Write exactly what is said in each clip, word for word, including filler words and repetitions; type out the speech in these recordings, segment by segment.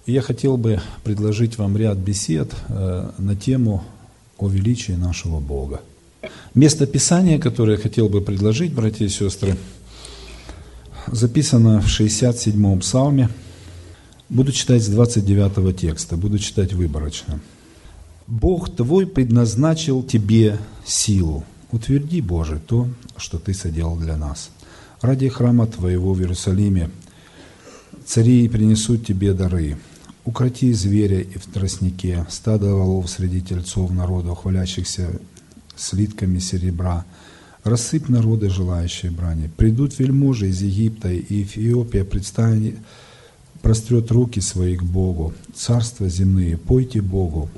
И я хотел бы предложить вам ряд бесед на тему о величии нашего Бога. Место Писания, которое я хотел бы предложить, братья и сестры, записано в шестьдесят седьмом псалме. Буду читать с двадцать девятого текста, буду читать выборочно. «Бог твой предназначил тебе силу. Утверди, Боже, то, что Ты соделал для нас. Ради храма Твоего в Иерусалиме цари принесут Тебе дары. Укроти зверя и в тростнике, стадо волов среди тельцов народа, хвалящихся слитками серебра. Рассыпь народы, желающие брани. Придут вельможи из Египта, и Эфиопия предстанет, прострет руки свои к Богу. Царства земные, пойте Богу.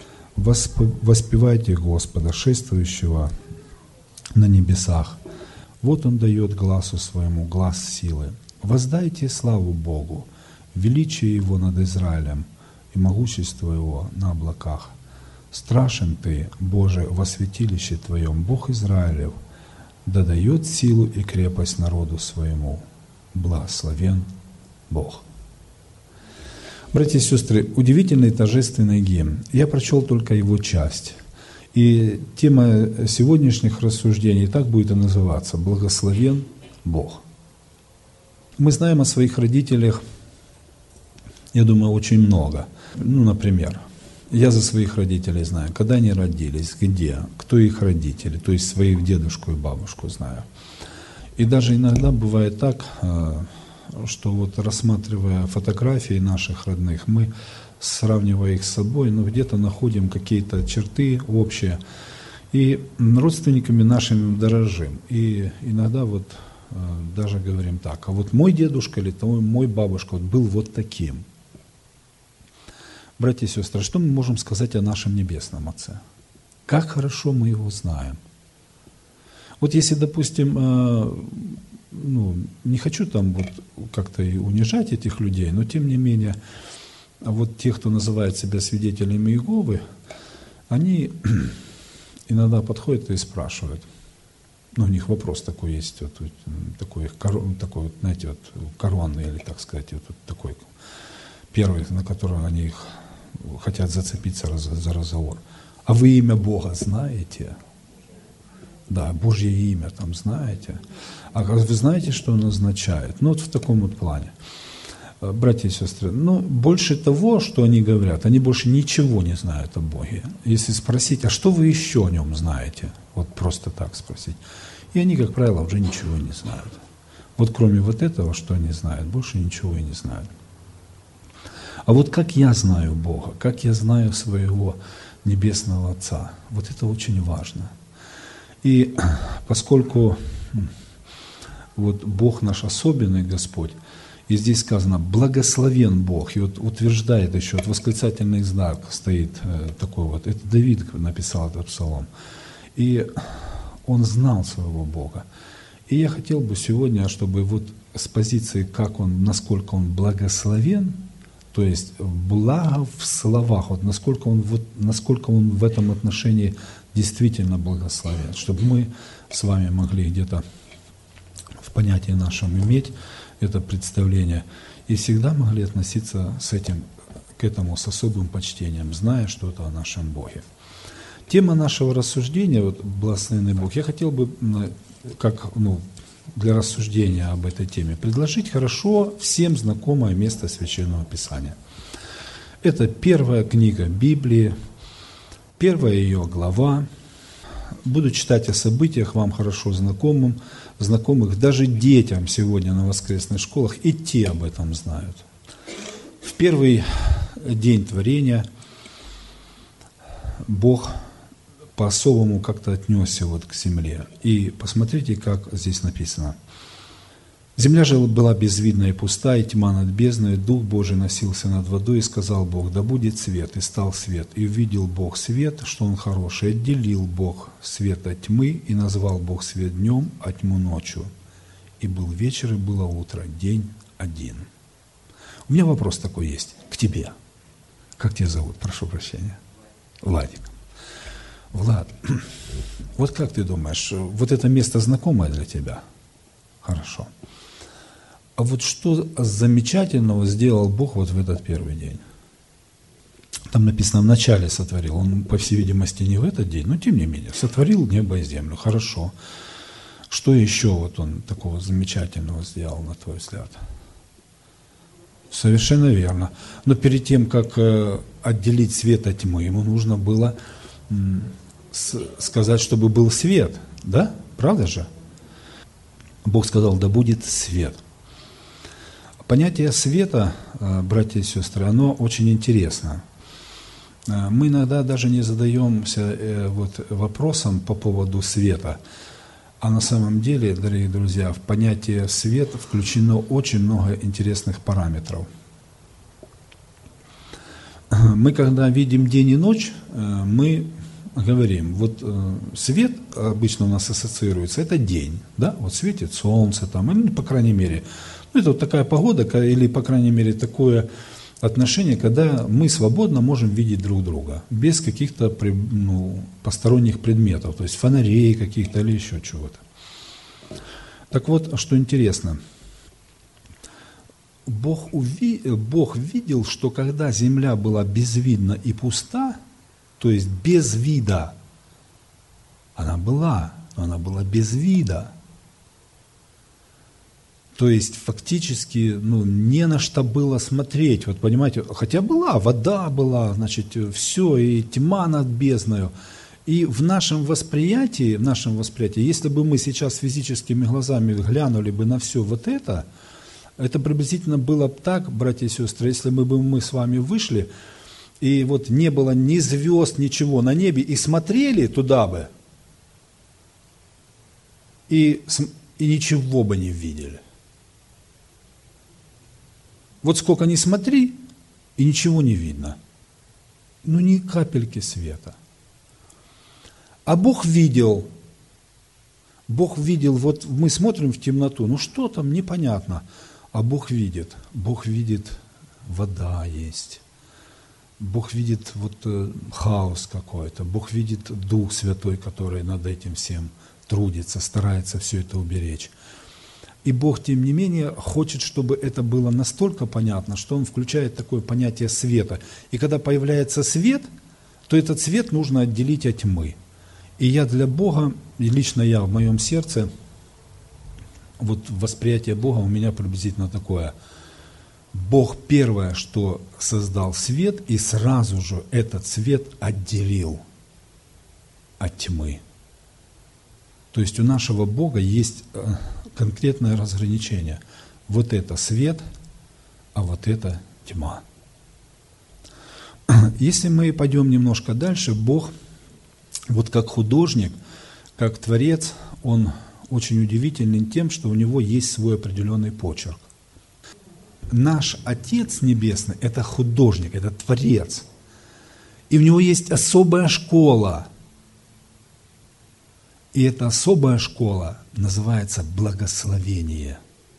Воспевайте Господа, шествующего на небесах. Вот Он дает глазу своему глас силы. Воздайте славу Богу, величие Его над Израилем и могущество Его на облаках. Страшен Ты, Боже, во святилище Твоем, Бог Израилев, да дает силу и крепость народу своему. Благословен Бог». Братья и сестры, удивительный торжественный гимн. Я прочел только его часть. И тема сегодняшних рассуждений так будет и называться: «Благословен Бог». Мы знаем о своих родителях, я думаю, очень много. Ну, например, я за своих родителей знаю, когда они родились, где, кто их родители, то есть своих дедушку и бабушку знаю. И даже иногда бывает так, что вот рассматривая фотографии наших родных, мы, сравнивая их с собой, ну где-то находим какие-то черты общие, и родственниками нашими дорожим. И иногда вот э, даже говорим так: а вот мой дедушка или то, мой бабушка вот был вот таким. Братья и сестры, что мы можем сказать о нашем Небесном Отце? Как хорошо мы Его знаем. Вот если, допустим, э, ну, не хочу там вот как-то и унижать этих людей, но тем не менее, вот те, кто называет себя свидетелями Иеговы, они иногда подходят и спрашивают. Ну, у них вопрос такой есть, вот, вот, такой, такой вот, знаете, вот, коронный, или, так сказать, вот, вот такой, первый, на которого они их хотят зацепиться за разговор. А вы имя Бога знаете? Да, Божье имя там знаете. А вы знаете, что оно означает? Ну, вот в таком вот плане. Братья и сестры, ну, больше того, что они говорят, они больше ничего не знают о Боге. Если спросить, а что вы еще о Нем знаете? Вот просто так спросить. И они, как правило, уже ничего не знают. Вот кроме вот этого, что они знают, больше ничего и не знают. А вот как я знаю Бога, как я знаю своего Небесного Отца, вот это очень важно. И поскольку вот Бог наш особенный Господь, и здесь сказано «благословен Бог», и вот утверждает еще, вот восклицательный знак стоит такой вот, это Давид написал этот псалом, и он знал своего Бога. И я хотел бы сегодня, чтобы вот с позиции, как он, насколько он благословен, то есть благо в словах, вот насколько он, вот, насколько он в этом отношении действительно благословен, чтобы мы с вами могли где-то в понятии нашем иметь это представление и всегда могли относиться с этим, к этому с особым почтением, зная что-то о нашем Боге. Тема нашего рассуждения, вот благословенный Бог, я хотел бы, как ну, для рассуждения об этой теме, предложить хорошо всем знакомое место Священного Писания. Это первая книга Библии, первая ее глава. Буду читать о событиях вам хорошо знакомым, знакомых даже детям сегодня на воскресных школах, и те об этом знают. В первый день творения Бог по-особому как-то отнесся вот к земле. И посмотрите, как здесь написано. «Земля же была безвидна и пуста, и тьма над бездной, Дух Божий носился над водой, и сказал Бог: да будет свет, и стал свет. И увидел Бог свет, что он хороший, отделил Бог свет от тьмы, и назвал Бог свет днем, а тьму ночью. И был вечер, и было утро, день один». У меня вопрос такой есть к тебе. Как тебя зовут? Прошу прощения. Владик. Влад, вот как ты думаешь, вот это место знакомое для тебя? Хорошо. А вот что замечательного сделал Бог вот в этот первый день? Там написано, вначале сотворил. Он, по всей видимости, не в этот день, но тем не менее, сотворил небо и землю. Хорошо. Что еще вот он такого замечательного сделал, на твой взгляд? Совершенно верно. Но перед тем, как отделить свет от тьмы, ему нужно было сказать, чтобы был свет. Да? Правда же? Бог сказал, да будет свет. Понятие света, братья и сестры, оно очень интересно. Мы иногда даже не задаемся вот вопросом по поводу света. А на самом деле, дорогие друзья, в понятие свет включено очень много интересных параметров. Мы, когда видим день и ночь, мы говорим, вот свет обычно у нас ассоциируется, это день, да, вот светит солнце там, или, по крайней мере, ну, это вот такая погода, или, по крайней мере, такое отношение, когда мы свободно можем видеть друг друга, без каких-то ну, посторонних предметов, то есть фонарей каких-то или еще чего-то. Так вот, что интересно, Бог, уви... Бог видел, что когда земля была безвидна и пуста, то есть без вида, она была, но она была без вида. То есть фактически ну, не на что было смотреть. Вот понимаете, хотя была, вода была, значит, все, и тьма над бездною. И в нашем восприятии, в нашем восприятии, если бы мы сейчас физическими глазами глянули бы на все вот это, это приблизительно было бы так, братья и сестры, если мы бы мы с вами вышли, и вот не было ни звезд, ничего на небе, и смотрели туда бы, и, и ничего бы не видели. Вот сколько ни смотри, и ничего не видно. Ну, ни капельки света. А Бог видел, Бог видел, вот мы смотрим в темноту, ну что там, непонятно. А Бог видит, Бог видит, вода есть. Бог видит вот э, хаос какой-то, Бог видит Дух Святой, который над этим всем трудится, старается все это уберечь. И Бог, тем не менее, хочет, чтобы это было настолько понятно, что Он включает такое понятие света. И когда появляется свет, то этот свет нужно отделить от тьмы. И я для Бога, и лично я в моем сердце, вот восприятие Бога у меня приблизительно такое. Бог первое, что создал свет, и сразу же этот свет отделил от тьмы. То есть у нашего Бога есть конкретное разграничение. Вот это свет, а вот это тьма. Если мы пойдем немножко дальше, Бог, вот как художник, как творец, Он очень удивителен тем, что у Него есть свой определенный почерк. Наш Отец Небесный – это художник, это творец. И у Него есть особая школа. И эта особая школа называется благословение.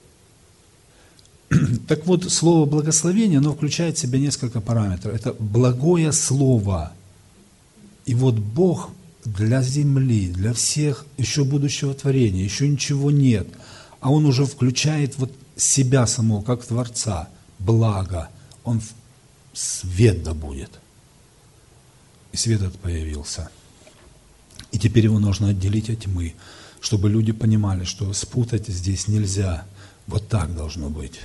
Так вот, слово благословение, оно включает в себя несколько параметров. Это благое слово. И вот Бог для земли, для всех еще будущего творения, еще ничего нет, а Он уже включает вот себя самого, как Творца, благо. Он свет да будет. И свет этот появился. И теперь его нужно отделить от тьмы, чтобы люди понимали, что спутать здесь нельзя. Вот так должно быть.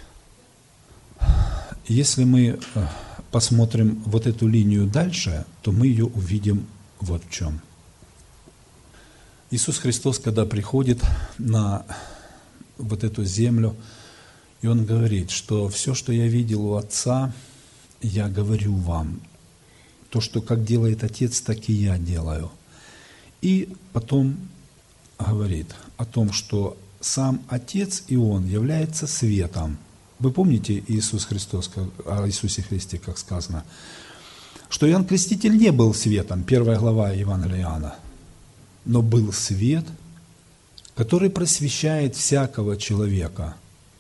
Если мы посмотрим вот эту линию дальше, то мы ее увидим вот в чем. Иисус Христос, когда приходит на вот эту землю, и Он говорит, что все, что я видел у Отца, я говорю вам. То, что как делает Отец, так и я делаю. И потом говорит о том, что сам Отец и Он является светом. Вы помните Иисус Христос, о Иисусе Христе, как сказано, что Иоанн Креститель не был светом, первая глава Евангелия Иоанна, но был свет, который просвещает всякого человека.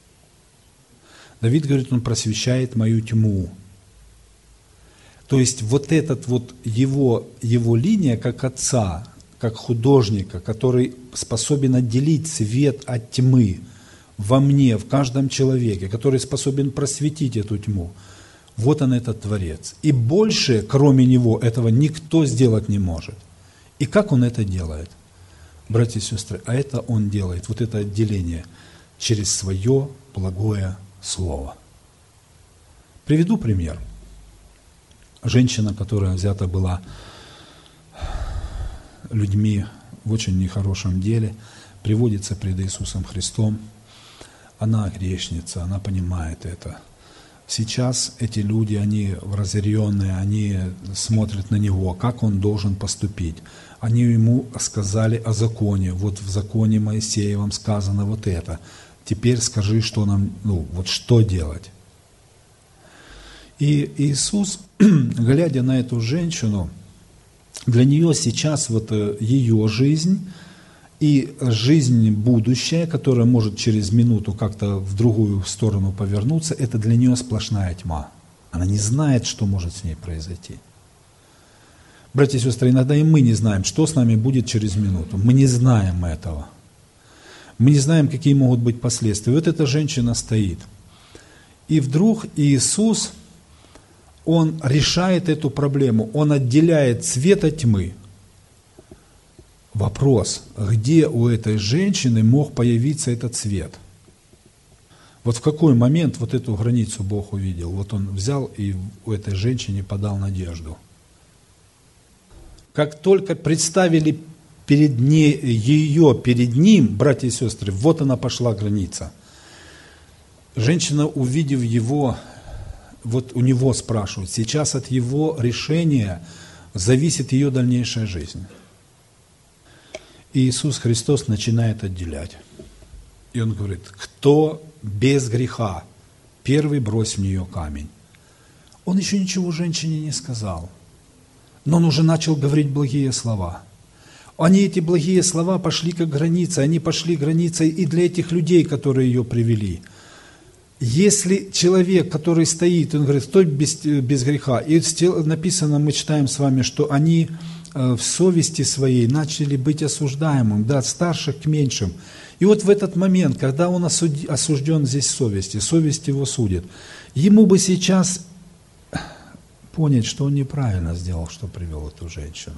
Давид говорит, он просвещает мою тьму. То есть вот этот вот его, его линия как отца, как художника, который способен отделить свет от тьмы, во мне, в каждом человеке, который способен просветить эту тьму. Вот он, этот Творец. И больше, кроме Него, этого никто сделать не может. И как Он это делает? Братья и сестры, а это Он делает, вот это отделение, через свое благое Слово. Приведу пример. Женщина, которая взята была людьми в очень нехорошем деле, приводится пред Иисусом Христом. Она грешница, она понимает это. Сейчас эти люди, они разъяренные, они смотрят на Него, как Он должен поступить. Они Ему сказали о законе. Вот в законе Моисеевом сказано вот это. Теперь скажи, что нам, ну, вот что делать. И Иисус, глядя на эту женщину, для нее сейчас вот ее жизнь и жизнь будущая, которая может через минуту как-то в другую сторону повернуться, это для нее сплошная тьма. Она не знает, что может с ней произойти. Братья и сестры, иногда и мы не знаем, что с нами будет через минуту. Мы не знаем этого. Мы не знаем, какие могут быть последствия. Вот эта женщина стоит. И вдруг Иисус, Он решает эту проблему. Он отделяет свет от тьмы. Вопрос, где у этой женщины мог появиться этот свет? Вот в какой момент вот эту границу Бог увидел? Вот Он взял и у этой женщине подал надежду. Как только представили перед ней, ее перед Ним, братья и сестры, вот она пошла граница. Женщина, увидев Его, вот у Него спрашивают, сейчас от Его решения зависит ее дальнейшая жизнь. И Иисус Христос начинает отделять. И Он говорит, кто без греха, первый брось в нее камень. Он еще ничего женщине не сказал, но Он уже начал говорить благие слова. Они, эти благие слова, пошли как граница, они пошли границей и для этих людей, которые ее привели. Если человек, который стоит, он говорит, стой без, без греха, и написано, мы читаем с вами, что они в совести своей начали быть осуждаемым, да, от старших к меньшим. И вот в этот момент, когда он осужден здесь в совести, совесть его судит, ему бы сейчас понять, что он неправильно сделал, что привел эту женщину.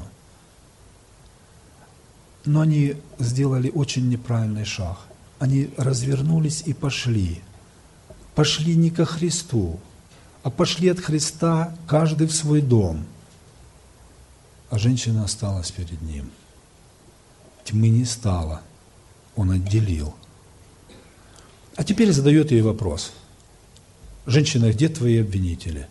Но они сделали очень неправильный шаг. Они развернулись и пошли. Пошли не ко Христу, а пошли от Христа каждый в свой дом. А женщина осталась перед Ним. Тьмы не стало, Он отделил. А теперь задает ей вопрос. Женщина, где твои обвинители?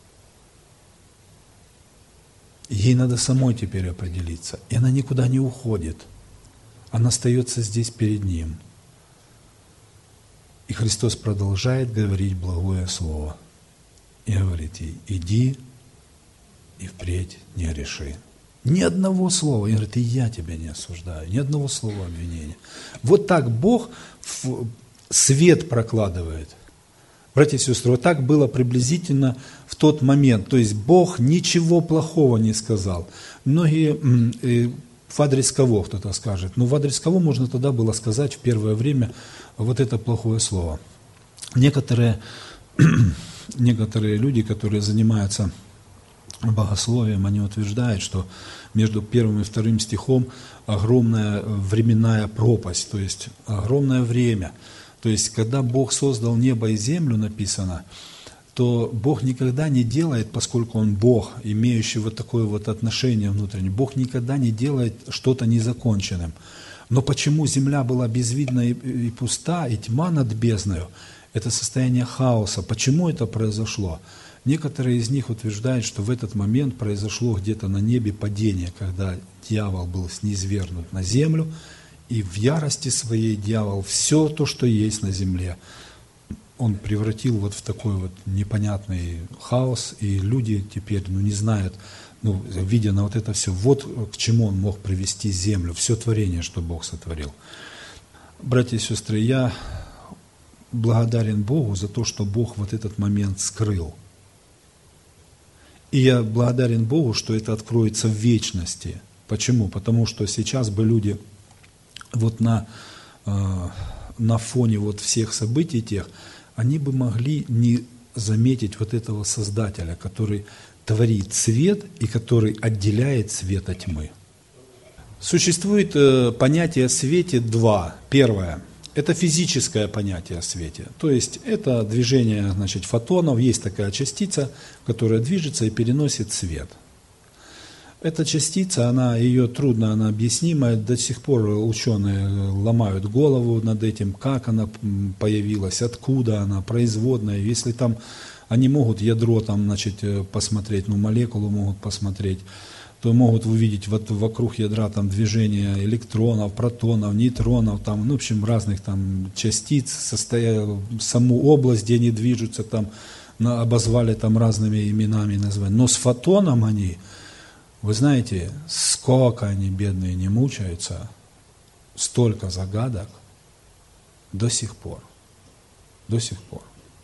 Ей надо самой теперь определиться. И она никуда не уходит. Она остается здесь перед Ним. И Христос продолжает говорить благое слово. И говорит ей, иди и впредь не греши. Ни одного слова. И говорит, и я тебя не осуждаю. Ни одного слова обвинения. Вот так Бог свет прокладывает. Братья и сестры, вот так было приблизительно в тот момент. То есть Бог ничего плохого не сказал. Многие в адрес кого кто-то скажет. Ну, в адрес кого можно тогда было сказать в первое время вот это плохое слово. Некоторые, некоторые люди, которые занимаются богословием, они утверждают, что между первым и вторым стихом огромная временная пропасть, то есть огромное время. То есть, когда Бог создал небо и землю, написано, то Бог никогда не делает, поскольку Он Бог, имеющий вот такое вот отношение внутреннее, Бог никогда не делает что-то незаконченным. Но почему земля была безвидна и, и пуста, и тьма над бездною, это состояние хаоса. Почему это произошло? Некоторые из них утверждают, что в этот момент произошло где-то на небе падение, когда дьявол был низвергнут на землю, и в ярости своей дьявол все то, что есть на земле, он превратил вот в такой вот непонятный хаос, и люди теперь ну, не знают, ну, видя на вот это все, вот к чему он мог привести землю, все творение, что Бог сотворил. Братья и сестры, я благодарен Богу за то, что Бог вот этот момент скрыл. И я благодарен Богу, что это откроется в вечности. Почему? Потому что сейчас бы люди вот на э, на фоне вот всех событий тех, они бы могли не заметить вот этого Создателя, который творит свет и который отделяет свет от тьмы. Существует э, понятие о свете два. Первое – это физическое понятие о свете. То есть это движение, значит, фотонов, есть такая частица, которая движется и переносит свет. Эта частица, она, ее трудно, она объяснимая, до сих пор ученые ломают голову над этим, как она появилась, откуда она, производная. Если там они могут ядро там, значит, посмотреть, ну, молекулу могут посмотреть, то могут увидеть вот вокруг ядра там движение электронов, протонов, нейтронов, там, ну, в общем, разных там частиц, состоя... саму область, где они движутся, там, обозвали там разными именами, назвали. Но с фотоном они, вы знаете, сколько они, бедные, не мучаются, столько загадок до сих пор, до сих пор.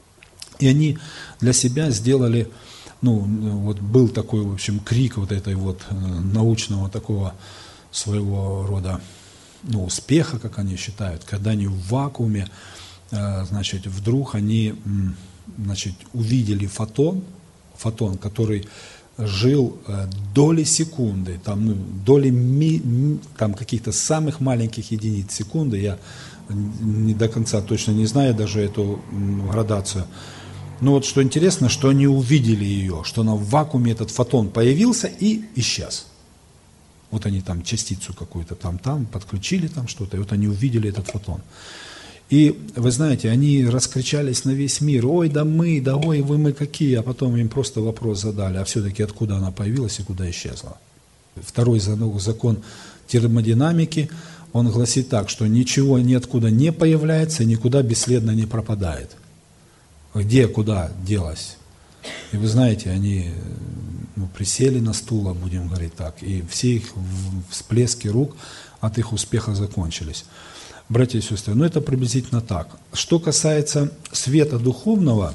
И они для себя сделали, ну, вот был такой, в общем, крик вот этой вот научного такого своего рода, ну, успеха, как они считают, когда они в вакууме, значит, вдруг они, значит, увидели фотон, фотон, который жил доли секунды, там, ну, доли ми, там, каких-то самых маленьких единиц секунды, я не до конца точно не знаю даже эту градацию. Но вот что интересно, что они увидели ее, что она в вакууме, этот фотон появился и исчез. Вот они там частицу какую-то там, там подключили там что-то, и вот они увидели этот фотон. И вы знаете, они раскричались на весь мир: ой, да мы, да ой, вы мы какие, а потом им просто вопрос задали, а все-таки откуда она появилась и куда исчезла. Второй закон термодинамики, он гласит так, что ничего ниоткуда не появляется и никуда бесследно не пропадает. Где, куда делось? И вы знаете, они, ну, присели на стул, будем говорить так, и все их всплески рук от их успеха закончились. Братья и сестры, ну это приблизительно так. Что касается света духовного,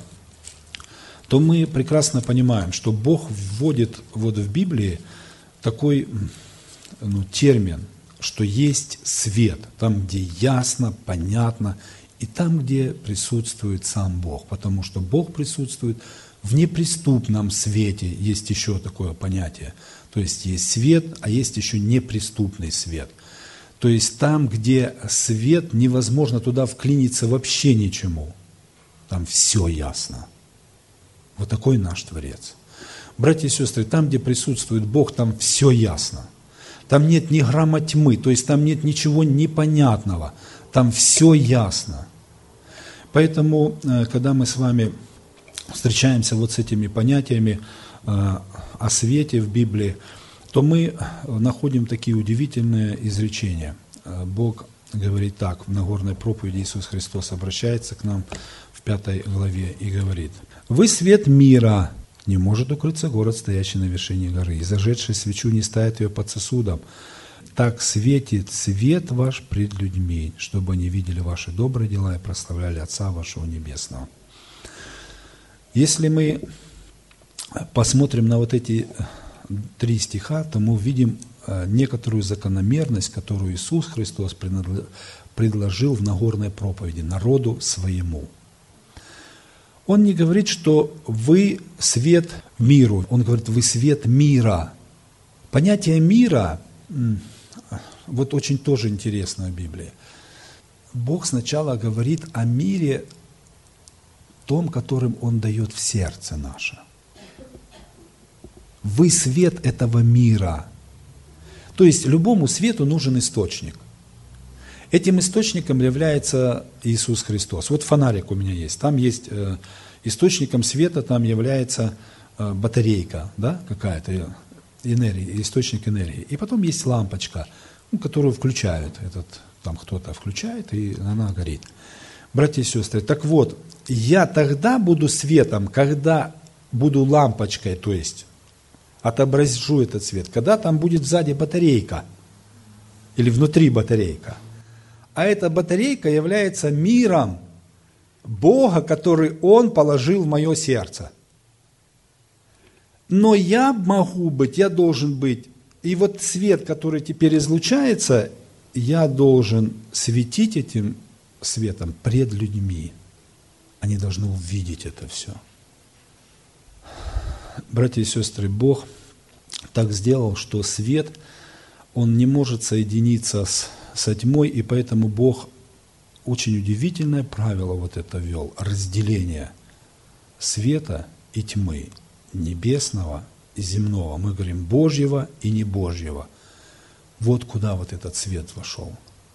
то мы прекрасно понимаем, что Бог вводит вот в Библии такой, ну, термин, что есть свет, там, где ясно, понятно, и там, где присутствует сам Бог, потому что Бог присутствует в неприступном свете, есть еще такое понятие. То есть есть свет, а есть еще неприступный свет. То есть там, где свет, невозможно туда вклиниться вообще ничему. Там все ясно. Вот такой наш Творец. Братья и сестры, там, где присутствует Бог, там все ясно. Там нет ни грамма тьмы, то есть там нет ничего непонятного. Там все ясно. Поэтому, когда мы с вами встречаемся вот с этими понятиями о свете в Библии, то мы находим такие удивительные изречения. Бог говорит так, в Нагорной проповеди Иисус Христос обращается к нам в пятой главе и говорит: «Вы свет мира, не может укрыться город, стоящий на вершине горы, и зажегший свечу не ставит ее под сосудом. Так светит свет ваш пред людьми, чтобы они видели ваши добрые дела и прославляли Отца вашего Небесного». Если мы посмотрим на вот эти три стиха, то мы увидим некоторую закономерность, которую Иисус Христос предложил в Нагорной проповеди народу своему. Он не говорит, что вы свет миру, он говорит, вы свет мира. Понятие мира, вот очень тоже интересно в Библии. Бог сначала говорит о мире том, которым Он дает в сердце наше. Вы свет этого мира. То есть любому свету нужен источник. Этим источником является Иисус Христос. Вот фонарик у меня есть. Там есть э, источником света, там является э, батарейка, да, какая-то энергия, источник энергии. И потом есть лампочка, ну, которую включают. Этот, там кто-то включает, и она горит. Братья и сестры, так вот, я тогда буду светом, когда буду лампочкой, то есть отображу этот свет, когда там будет сзади батарейка или внутри батарейка. А эта батарейка является миром Бога, который Он положил в мое сердце. Но я могу быть, я должен быть, и вот свет, который теперь излучается, я должен светить этим светом пред людьми. Они должны увидеть это все. Братья и сестры, Бог так сделал, что свет, он не может соединиться с, со тьмой, и поэтому Бог очень удивительное правило вот это ввел, разделение света и тьмы, небесного и земного. Мы говорим Божьего и не Божьего. Вот куда вот этот свет вошел.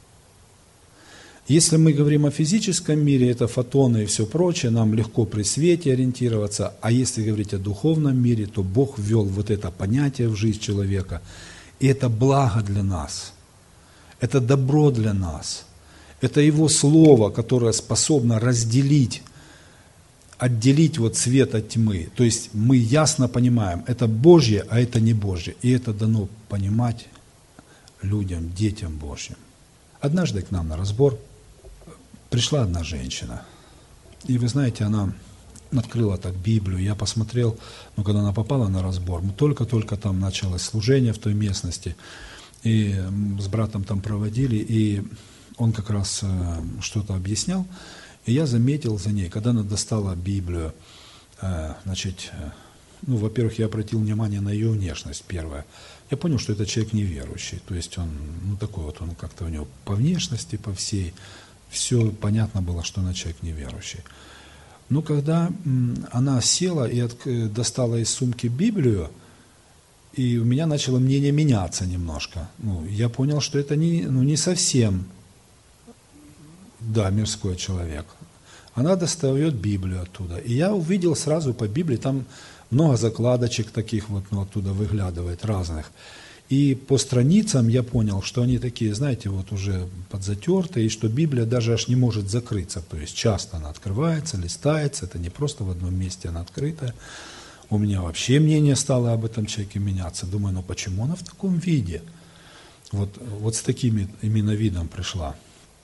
Если мы говорим о физическом мире, это фотоны и все прочее, нам легко при свете ориентироваться, а если говорить о духовном мире, то Бог ввел вот это понятие в жизнь человека, и это благо для нас, это добро для нас, это Его Слово, которое способно разделить, отделить вот свет от тьмы. То есть мы ясно понимаем, это Божье, а это не Божье, и это дано понимать людям, детям Божьим. Однажды к нам на разбор пришла одна женщина, и вы знаете, она открыла так Библию, я посмотрел, ну, когда она попала на разбор, мы только-только там началось служение в той местности, и с братом там проводили, и он как раз что-то объяснял, и я заметил за ней, когда она достала Библию, значит, ну, во-первых, я обратил внимание на ее внешность, первое. Я понял, что это человек неверующий, то есть он, ну, такой вот, он как-то у него по внешности, по всей, все понятно было, что она человек неверующий. Но когда она села и от, достала из сумки Библию, и у меня начало мнение меняться немножко. Ну, я понял, что это не, ну, не совсем, да, мирской человек. Она достает Библию оттуда. И я увидел сразу по Библии, там много закладочек таких вот, ну, оттуда выглядывает, разных. И по страницам я понял, что они такие, знаете, вот уже подзатертые, и что Библия даже аж не может закрыться. То есть часто она открывается, листается, это не просто в одном месте она открытая. У меня вообще мнение стало об этом человеке меняться. Думаю, ну почему она в таком виде? Вот, вот с таким именно видом пришла.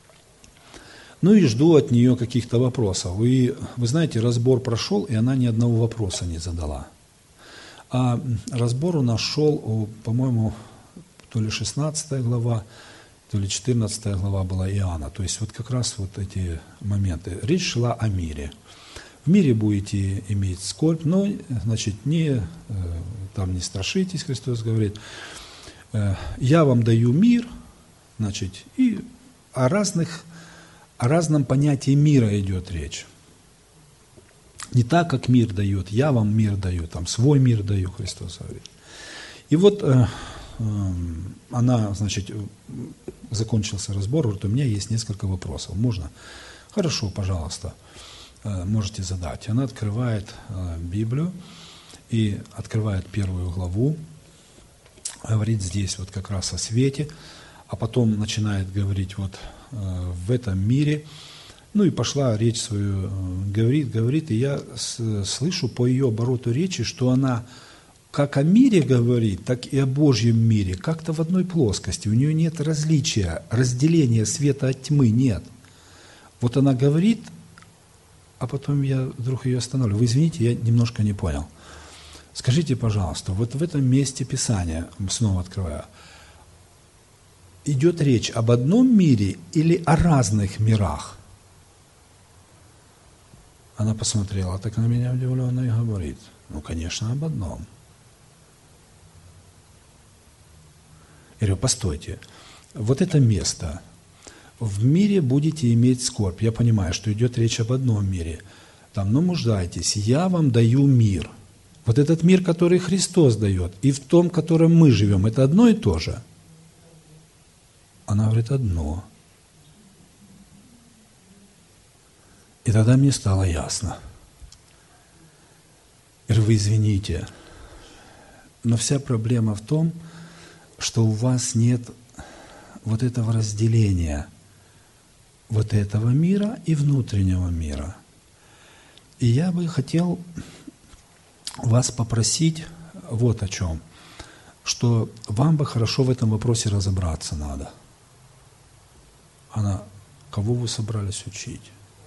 Ну и жду от нее каких-то вопросов. И вы знаете, разбор прошел, и она ни одного вопроса не задала. А разбор у нас шел, по-моему, то ли шестнадцатая глава, то ли четырнадцатая глава была Иоанна. То есть вот как раз вот эти моменты. Речь шла о мире. В мире будете иметь скорбь, но, значит, не, там не страшитесь, Христос говорит. Я вам даю мир, значит, и о разных, о разном понятии мира идет речь. Не так, как мир дает, я вам мир даю, там свой мир даю, Христос говорит. И вот э, э, она, значит, закончился разбор, говорит, у меня есть несколько вопросов, можно? Хорошо, пожалуйста, э, можете задать. Она открывает э, Библию и открывает первую главу, говорит здесь вот как раз о свете, а потом начинает говорить вот э, в этом мире. Ну и пошла речь свою, говорит, говорит, и я слышу по ее обороту речи, что она как о мире говорит, так и о Божьем мире, как-то в одной плоскости. У нее нет различия, разделения света от тьмы нет. Вот она говорит, а потом я вдруг ее останавливаю. Вы извините, я немножко не понял. Скажите, пожалуйста, вот в этом месте Писания, снова открываю, идет речь об одном мире или о разных мирах? Она посмотрела так на меня удивленно и говорит, ну, конечно, об одном. Я говорю, постойте, вот это место, в мире будете иметь скорбь. Я понимаю, что идет речь об одном мире. Там, ну, мужайтесь, я вам даю мир. Вот этот мир, который Христос дает, и в том, в котором мы живем, это одно и то же? Она говорит, одно. И тогда мне стало ясно. Я говорю, вы извините, но вся проблема в том, что у вас нет вот этого разделения вот этого мира и внутреннего мира. И я бы хотел вас попросить вот о чем, что вам бы хорошо в этом вопросе разобраться надо. Она, кого вы собрались учить?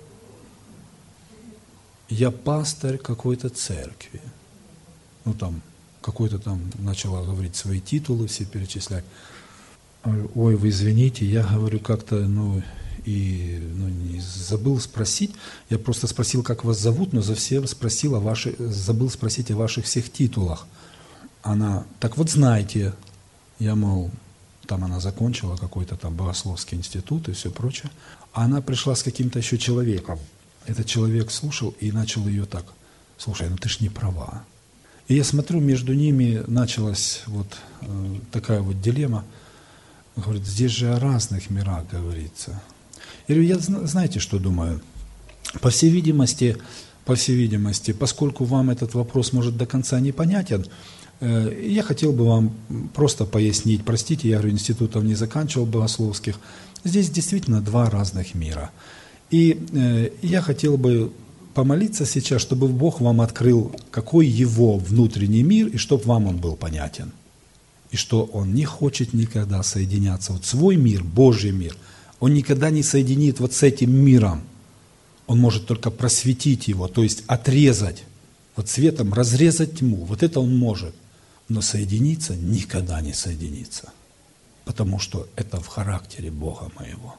Я пастырь какой-то церкви. Ну там, какой-то там начала говорить свои титулы, все перечислять. Ой, вы извините, я говорю как-то, ну, и ну, не забыл спросить, я просто спросил, как вас зовут, но совсем спросил о ваших, забыл спросить о ваших всех титулах. Она, так вот знаете, я, мол, там она закончила какой-то там богословский институт и все прочее, а она пришла с каким-то еще человеком. Этот человек слушал и начал ее так: слушай, ну ты ж не права. И я смотрю, между ними началась вот э, такая вот дилемма. Говорит, здесь же о разных мирах говорится. Я говорю, я знаете, что думаю? По всей видимости, по всей видимости, поскольку вам этот вопрос может до конца не понятен, э, я хотел бы вам просто пояснить. Простите, я говорю, институтов не заканчивал богословских. Здесь действительно два разных мира. И э, я хотел бы помолиться сейчас, чтобы Бог вам открыл, какой Его внутренний мир, и чтобы вам он был понятен. И что Он не хочет никогда соединяться. Вот свой мир, Божий мир, Он никогда не соединит вот с этим миром. Он может только просветить его, то есть отрезать, вот светом разрезать тьму. Вот это Он может. Но соединиться никогда не соединится. Потому что это в характере Бога моего.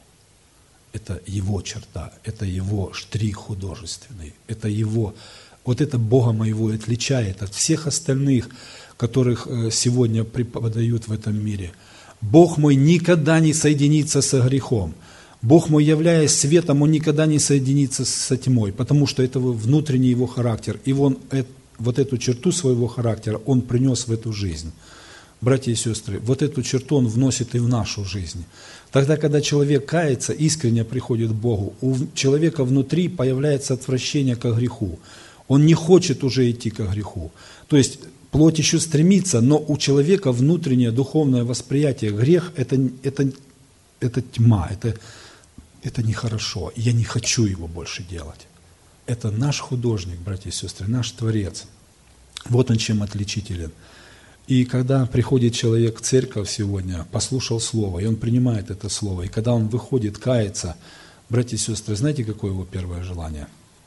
Это Его черта, это Его штрих художественный, это Его, вот это Бога моего и отличает от всех остальных, которых сегодня преподают в этом мире. Бог мой никогда не соединится со грехом. Бог мой, являясь светом, Он никогда не соединится со тьмой, потому что это внутренний Его характер. И Он, вот эту черту своего характера Он принес в эту жизнь. Братья и сестры, вот эту черту Он вносит и в нашу жизнь. Тогда, когда человек кается, искренне приходит к Богу, у человека внутри появляется отвращение к греху. Он не хочет уже идти к греху. То есть плоть еще стремится, но у человека внутреннее духовное восприятие. Грех это, – это, это тьма, это, это нехорошо. Я не хочу его больше делать. Это наш художник, братья и сестры, наш Творец. Вот он чем отличителен. И когда приходит человек в церковь сегодня, послушал Слово, и он принимает это Слово, и когда он выходит каяться, братья и сестры, знаете, какое его первое желание?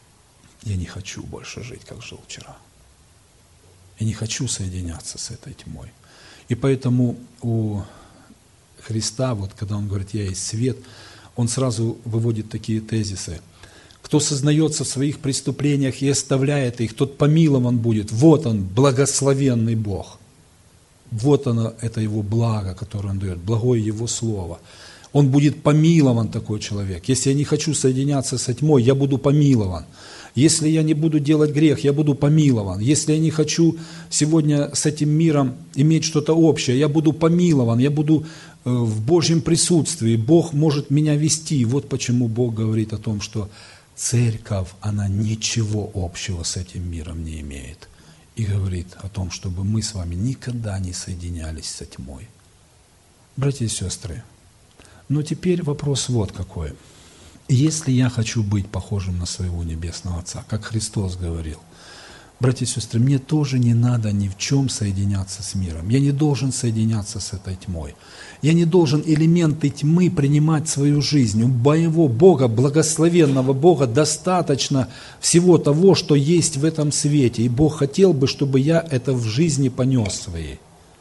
Я не хочу больше жить, как жил вчера. Я не хочу соединяться с этой тьмой. И поэтому у Христа, вот когда Он говорит, я есть свет, Он сразу выводит такие тезисы. Кто сознается в своих преступлениях и оставляет их, тот помилован будет. Вот Он, благословенный Бог. Вот оно, это Его благо, которое Он дает, благое Его Слово. Он будет помилован, такой человек. Если я не хочу соединяться со тьмой, я буду помилован. Если я не буду делать грех, я буду помилован. Если я не хочу сегодня с этим миром иметь что-то общее, я буду помилован, я буду в Божьем присутствии. Бог может меня вести. Вот почему Бог говорит о том, что церковь, она ничего общего с этим миром не имеет. И говорит о том, чтобы мы с вами никогда не соединялись со тьмой. Братья и сестры, но теперь вопрос вот какой. Если я хочу быть похожим на своего Небесного Отца, как Христос говорил, братья и сестры, мне тоже не надо ни в чем соединяться с миром. Я не должен соединяться с этой тьмой. Я не должен элементы тьмы принимать в свою жизнь. У моего Бога, благословенного Бога, достаточно всего того, что есть в этом свете. И Бог хотел бы, чтобы я это в жизни понес своей.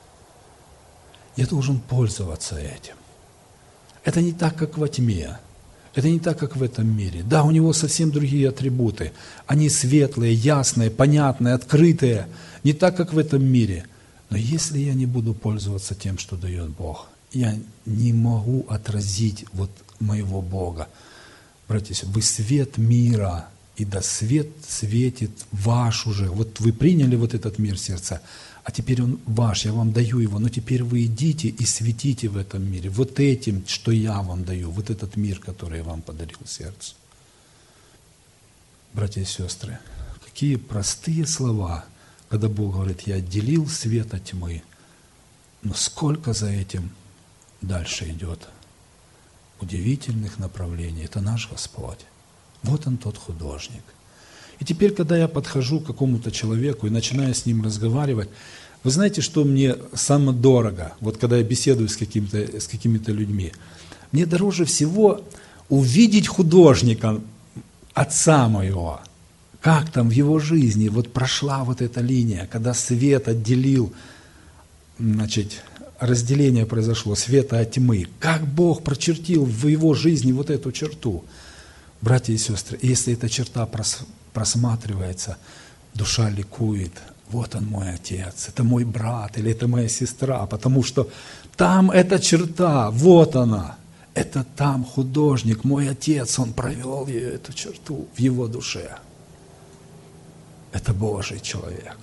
Я должен пользоваться этим. Это не так, как во тьме. Это не так, как в этом мире. Да, у него совсем другие атрибуты. Они светлые, ясные, понятные, открытые. Не так, как в этом мире. Но если я не буду пользоваться тем, что дает Бог, я не могу отразить вот моего Бога. Братья, вы свет мира, и да свет светит ваш уже. Вот вы приняли вот этот мир сердца, а теперь он ваш, я вам даю его, но теперь вы идите и светите в этом мире. Вот этим, что я вам даю, вот этот мир, который я вам подарил сердцу. Братья и сестры, какие простые слова, когда Бог говорит, я отделил свет от тьмы, но сколько за этим дальше идет удивительных направлений. Это наш Господь. Вот Он тот художник. И теперь, когда я подхожу к какому-то человеку и начинаю с ним разговаривать, вы знаете, что мне самое дорого, вот когда я беседую с, каким-то, с какими-то людьми, мне дороже всего увидеть художника, отца моего, как там в его жизни вот прошла вот эта линия, когда свет отделил, значит, разделение произошло света от тьмы, как Бог прочертил в его жизни вот эту черту. Братья и сестры, если эта черта просматривается, душа ликует. Вот он мой отец, это мой брат или это моя сестра, потому что там эта черта, вот она. Это там художник, мой отец, он провел ее, эту черту в его душе. Это Божий человек.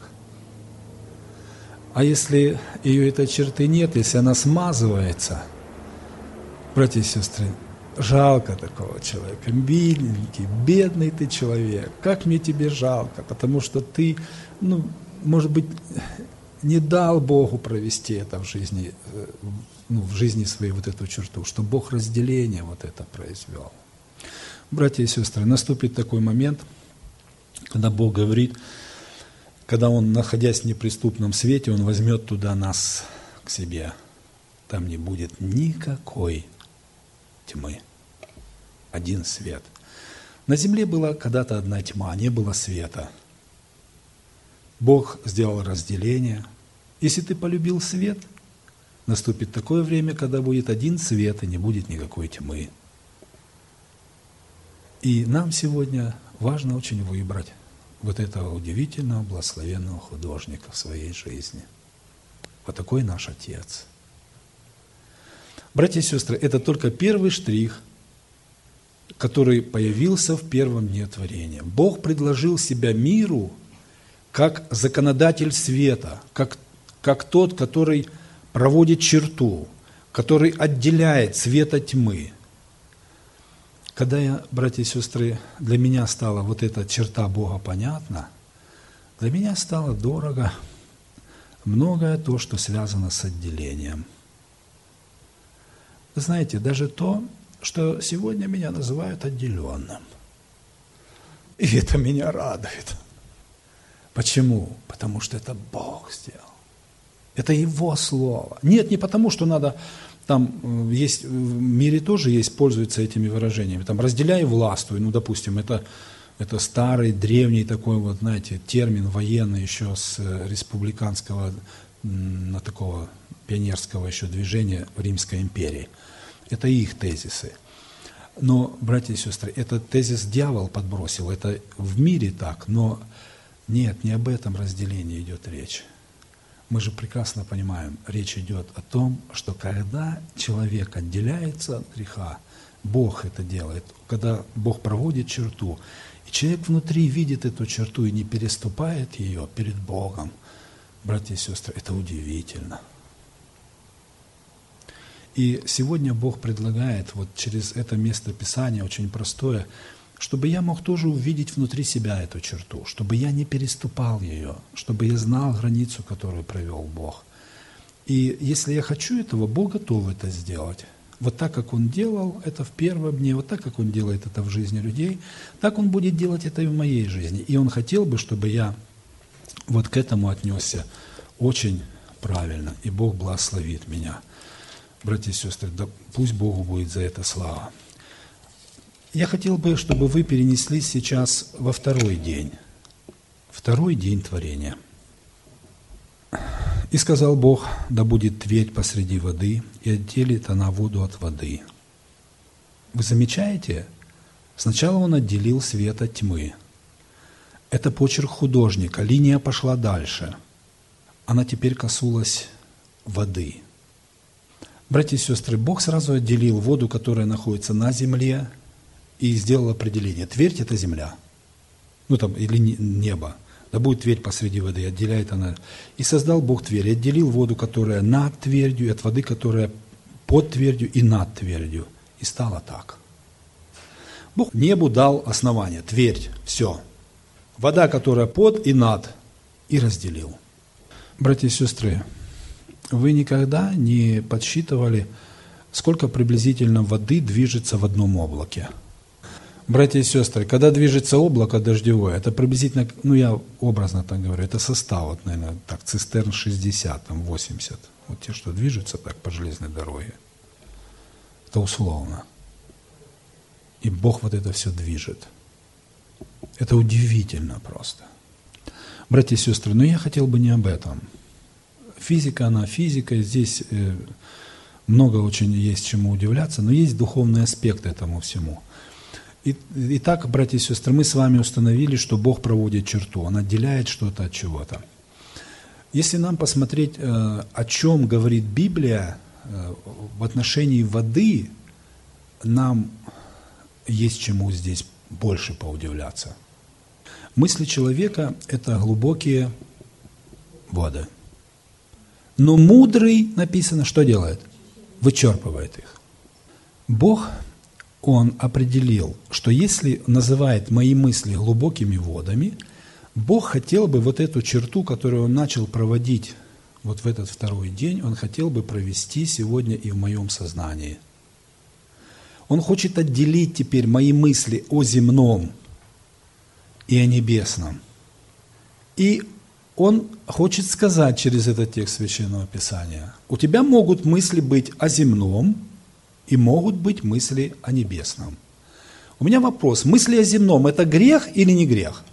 А если ее этой черты нет, если она смазывается, братья и сестры, жалко такого человека, миленький, бедный ты человек, как мне тебе жалко, потому что ты, ну, может быть, не дал Богу провести это в жизни, ну, в жизни своей вот эту черту, что Бог разделение вот это произвел. Братья и сестры, наступит такой момент, когда Бог говорит, когда Он, находясь в неприступном свете, Он возьмет туда нас к себе. Там не будет никакой тьмы. Один свет. На земле была когда-то одна тьма, не было света. Бог сделал разделение. Если ты полюбил свет, наступит такое время, когда будет один свет и не будет никакой тьмы. И нам сегодня важно очень выбрать вот этого удивительного, благословенного художника в своей жизни. Вот такой наш Отец. Братья и сестры, это только первый штрих, который появился в первом дне творения. Бог предложил себя миру как законодатель света, как, как тот, который проводит черту, который отделяет свет от тьмы. Когда я, братья и сестры, для меня стала вот эта черта Бога понятна, для меня стало дорого многое то, что связано с отделением. Вы знаете, даже то, что сегодня меня называют отделенным. И это меня радует. Почему? Потому что это Бог сделал. Это Его Слово. Нет, не потому, что надо, там есть, в мире тоже есть, пользуются этими выражениями, там, разделяй и властвуй, ну, допустим, это, это старый, древний такой вот, знаете, термин военный еще с республиканского, на такого пионерского еще движения в Римской империи. Это их тезисы. Но, братья и сестры, этот тезис дьявол подбросил, это в мире так, но нет, не об этом разделении идет речь. Мы же прекрасно понимаем, речь идет о том, что когда человек отделяется от греха, Бог это делает, когда Бог проводит черту, и человек внутри видит эту черту и не переступает ее перед Богом, братья и сестры, это удивительно. И сегодня Бог предлагает вот через это место Писания очень простое, чтобы я мог тоже увидеть внутри себя эту черту, чтобы я не переступал ее, чтобы я знал границу, которую провел Бог. И если я хочу этого, Бог готов это сделать. Вот так, как Он делал это в первом дне, вот так, как Он делает это в жизни людей, так Он будет делать это и в моей жизни. И Он хотел бы, чтобы я вот к этому отнесся очень правильно, и Бог благословит меня. Братья и сестры, да пусть Богу будет за это слава. Я хотел бы, чтобы вы перенеслись сейчас во второй день, второй день творения. «И сказал Бог, да будет твердь посреди воды, и отделит она воду от воды». Вы замечаете? Сначала Он отделил свет от тьмы. Это почерк художника, линия пошла дальше. Она теперь коснулась воды. Братья и сестры, Бог сразу отделил воду, которая находится на земле, и сделал определение. Твердь – это земля. Ну там, или небо. Да будет твердь посреди воды, отделяет она. И создал Бог твердь, и отделил воду, которая над твердью, и от воды, которая под твердью и над твердью. И стало так. Бог небу дал основание, твердь, все. Вода, которая под и над, и разделил. Братья и сестры, вы никогда не подсчитывали, сколько приблизительно воды движется в одном облаке? Братья и сестры, когда движется облако дождевое, это приблизительно, ну я образно так говорю, это состав, вот, наверное, так, цистерн шестьдесят, там, восемьдесят. Вот те, что движутся так по железной дороге. Это условно. И Бог вот это все движет. Это удивительно просто. Братья и сестры, но я хотел бы не об этом. Физика, она физика, здесь э, много очень есть чему удивляться, но есть духовный аспект этому всему. И, итак, братья и сестры, мы с вами установили, что Бог проводит черту, Он отделяет что-то от чего-то. Если нам посмотреть, э, о чем говорит Библия э, в отношении воды, нам есть чему здесь больше поудивляться. Мысли человека – это глубокие воды. Но мудрый, написано, что делает? Вычерпывает их. Бог, Он определил, что если называет мои мысли глубокими водами, Бог хотел бы вот эту черту, которую Он начал проводить вот в этот второй день, Он хотел бы провести сегодня и в моем сознании. Он хочет отделить теперь мои мысли о земном и о небесном. И Он хочет сказать через этот текст Священного Писания: у тебя могут мысли быть о земном и могут быть мысли о небесном. У меня вопрос: мысли о земном – это грех или не грех?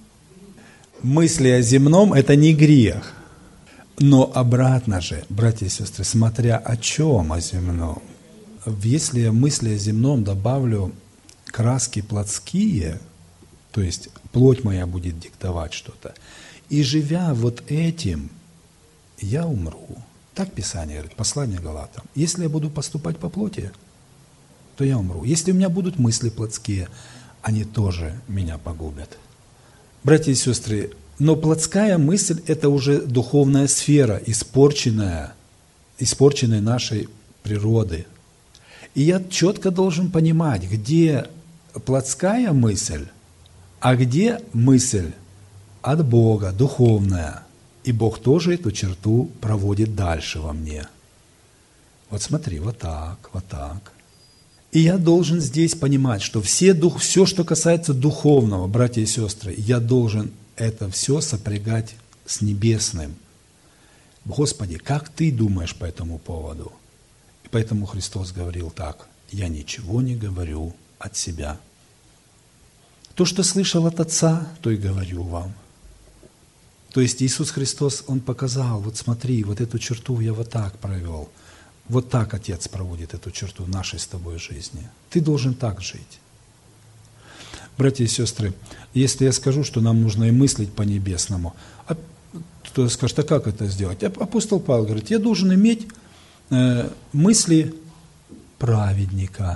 Мысли о земном – это не грех. Но обратно же, братья и сестры, смотря о чем о земном. Если я мысли о земном добавлю краски плотские, то есть плоть моя будет диктовать что-то, и живя вот этим, я умру. Так Писание говорит, послание Галатам. Если я буду поступать по плоти, то я умру. Если у меня будут мысли плотские, они тоже меня погубят. Братья и сестры, но плотская мысль – это уже духовная сфера, испорченная, испорченная нашей природы. И я четко должен понимать, где плотская мысль, а где мысль от Бога, духовная. И Бог тоже эту черту проводит дальше во мне. Вот смотри, вот так, вот так. И я должен здесь понимать, что все, дух, все, что касается духовного, братья и сестры, я должен это все сопрягать с небесным. Господи, как Ты думаешь по этому поводу? И поэтому Христос говорил так: я ничего не говорю от себя. То, что слышал от Отца, то и говорю вам. То есть Иисус Христос, Он показал: вот смотри, вот эту черту я вот так провел. Вот так Отец проводит эту черту в нашей с тобой жизни. Ты должен так жить. Братья и сестры, если я скажу, что нам нужно и мыслить по-небесному, а кто-то скажет: а как это сделать? Апостол Павел говорит: я должен иметь э, мысли праведника.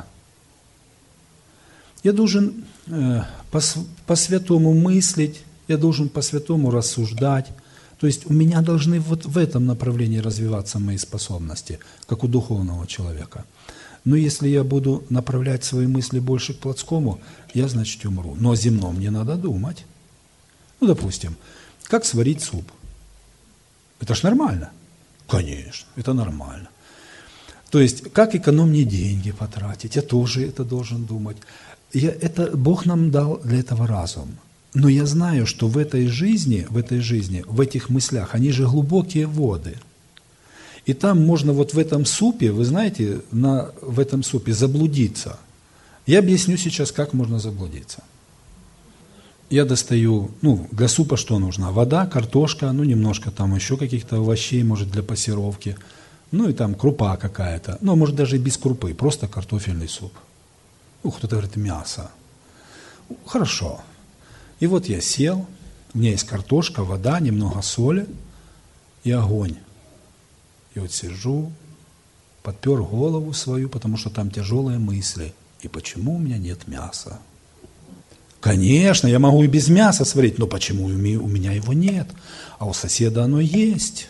Я должен э, по-святому мыслить, я должен по-святому рассуждать. То есть у меня должны вот в этом направлении развиваться мои способности, как у духовного человека. Но если я буду направлять свои мысли больше к плотскому, я, значит, умру. Но о земном не надо думать. Ну, допустим, как сварить суп? Это ж нормально. Конечно, это нормально. То есть, как экономнее деньги потратить? Я тоже это должен думать. Я, это, Бог нам дал для этого разум. Но я знаю, что в этой жизни, в этой жизни, в этих мыслях, они же глубокие воды. И там можно вот в этом супе, вы знаете, на, в этом супе заблудиться. Я объясню сейчас, как можно заблудиться. Я достаю, ну, для супа что нужно? Вода, картошка, ну, немножко там еще каких-то овощей, может, для пассировки. Ну, и там крупа какая-то. Ну, может, даже и без крупы, просто картофельный суп. Ну, кто-то говорит, мясо. Хорошо. И вот я сел, у меня есть картошка, вода, немного соли и огонь. И вот сижу, подпер голову свою, потому что там тяжелые мысли. И почему у меня нет мяса? Конечно, я могу и без мяса сварить, но почему у меня его нет? А у соседа оно есть.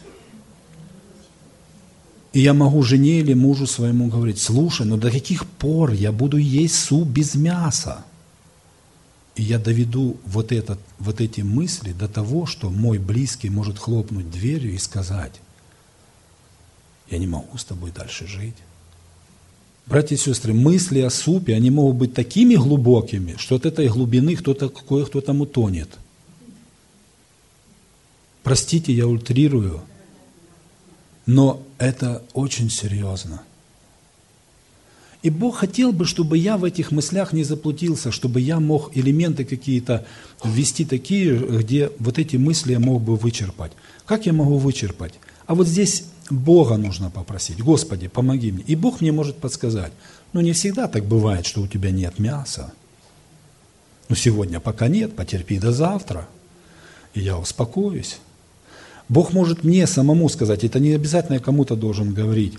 И я могу жене или мужу своему говорить: слушай, ну до каких пор я буду есть суп без мяса? И я доведу вот, этот, вот эти мысли до того, что мой близкий может хлопнуть дверью и сказать: я не могу с тобой дальше жить. Братья и сестры, мысли о супе, они могут быть такими глубокими, что от этой глубины кто-то, кое-кто там утонет. Простите, я утрирую, но это очень серьезно. И Бог хотел бы, чтобы я в этих мыслях не заплутился, чтобы я мог элементы какие-то ввести такие, где вот эти мысли я мог бы вычерпать. Как я могу вычерпать? А вот здесь Бога нужно попросить. Господи, помоги мне. И Бог мне может подсказать. Но не всегда так бывает, что у тебя нет мяса. Но сегодня пока нет, потерпи до завтра. И я успокоюсь. Бог может мне самому сказать, это не обязательно я кому-то должен говорить,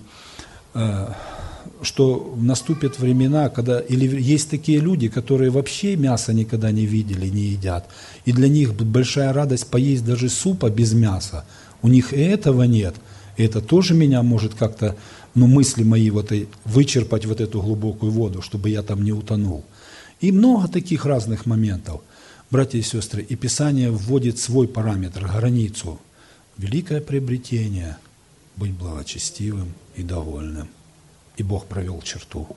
что наступят времена, когда или есть такие люди, которые вообще мяса никогда не видели, не едят, и для них большая радость поесть даже супа без мяса. У них и этого нет, и это тоже меня может как-то, ну, мысли мои вот и вычерпать вот эту глубокую воду, чтобы я там не утонул. И много таких разных моментов, братья и сестры, и Писание вводит свой параметр, границу. Великое приобретение – быть благочестивым и довольным. И Бог провел черту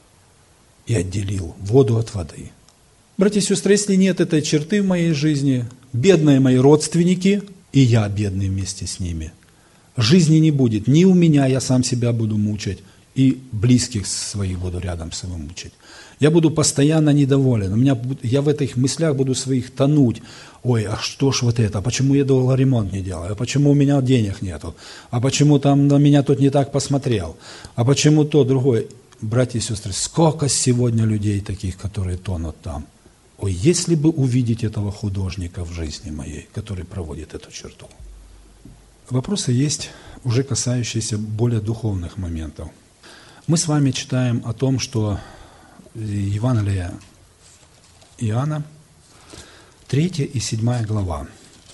и отделил воду от воды. Братья и сестры, если нет этой черты в моей жизни, бедные мои родственники, и я бедный вместе с ними, жизни не будет. Ни у меня, я сам себя буду мучать, и близких своих буду рядом с собой мучать. Я буду постоянно недоволен. У меня, я в этих мыслях буду своих тонуть. Ой, а что ж вот это? А почему я долго ремонт не делаю? А почему у меня денег нету? А почему там на меня тут не так посмотрел? А почему то, другое? Братья и сестры, сколько сегодня людей таких, которые тонут там? Ой, если бы увидеть этого художника в жизни моей, который проводит эту черту. Вопросы есть, уже касающиеся более духовных моментов. Мы с вами читаем о том, что Евангелие Иоанна, третья и седьмая глава.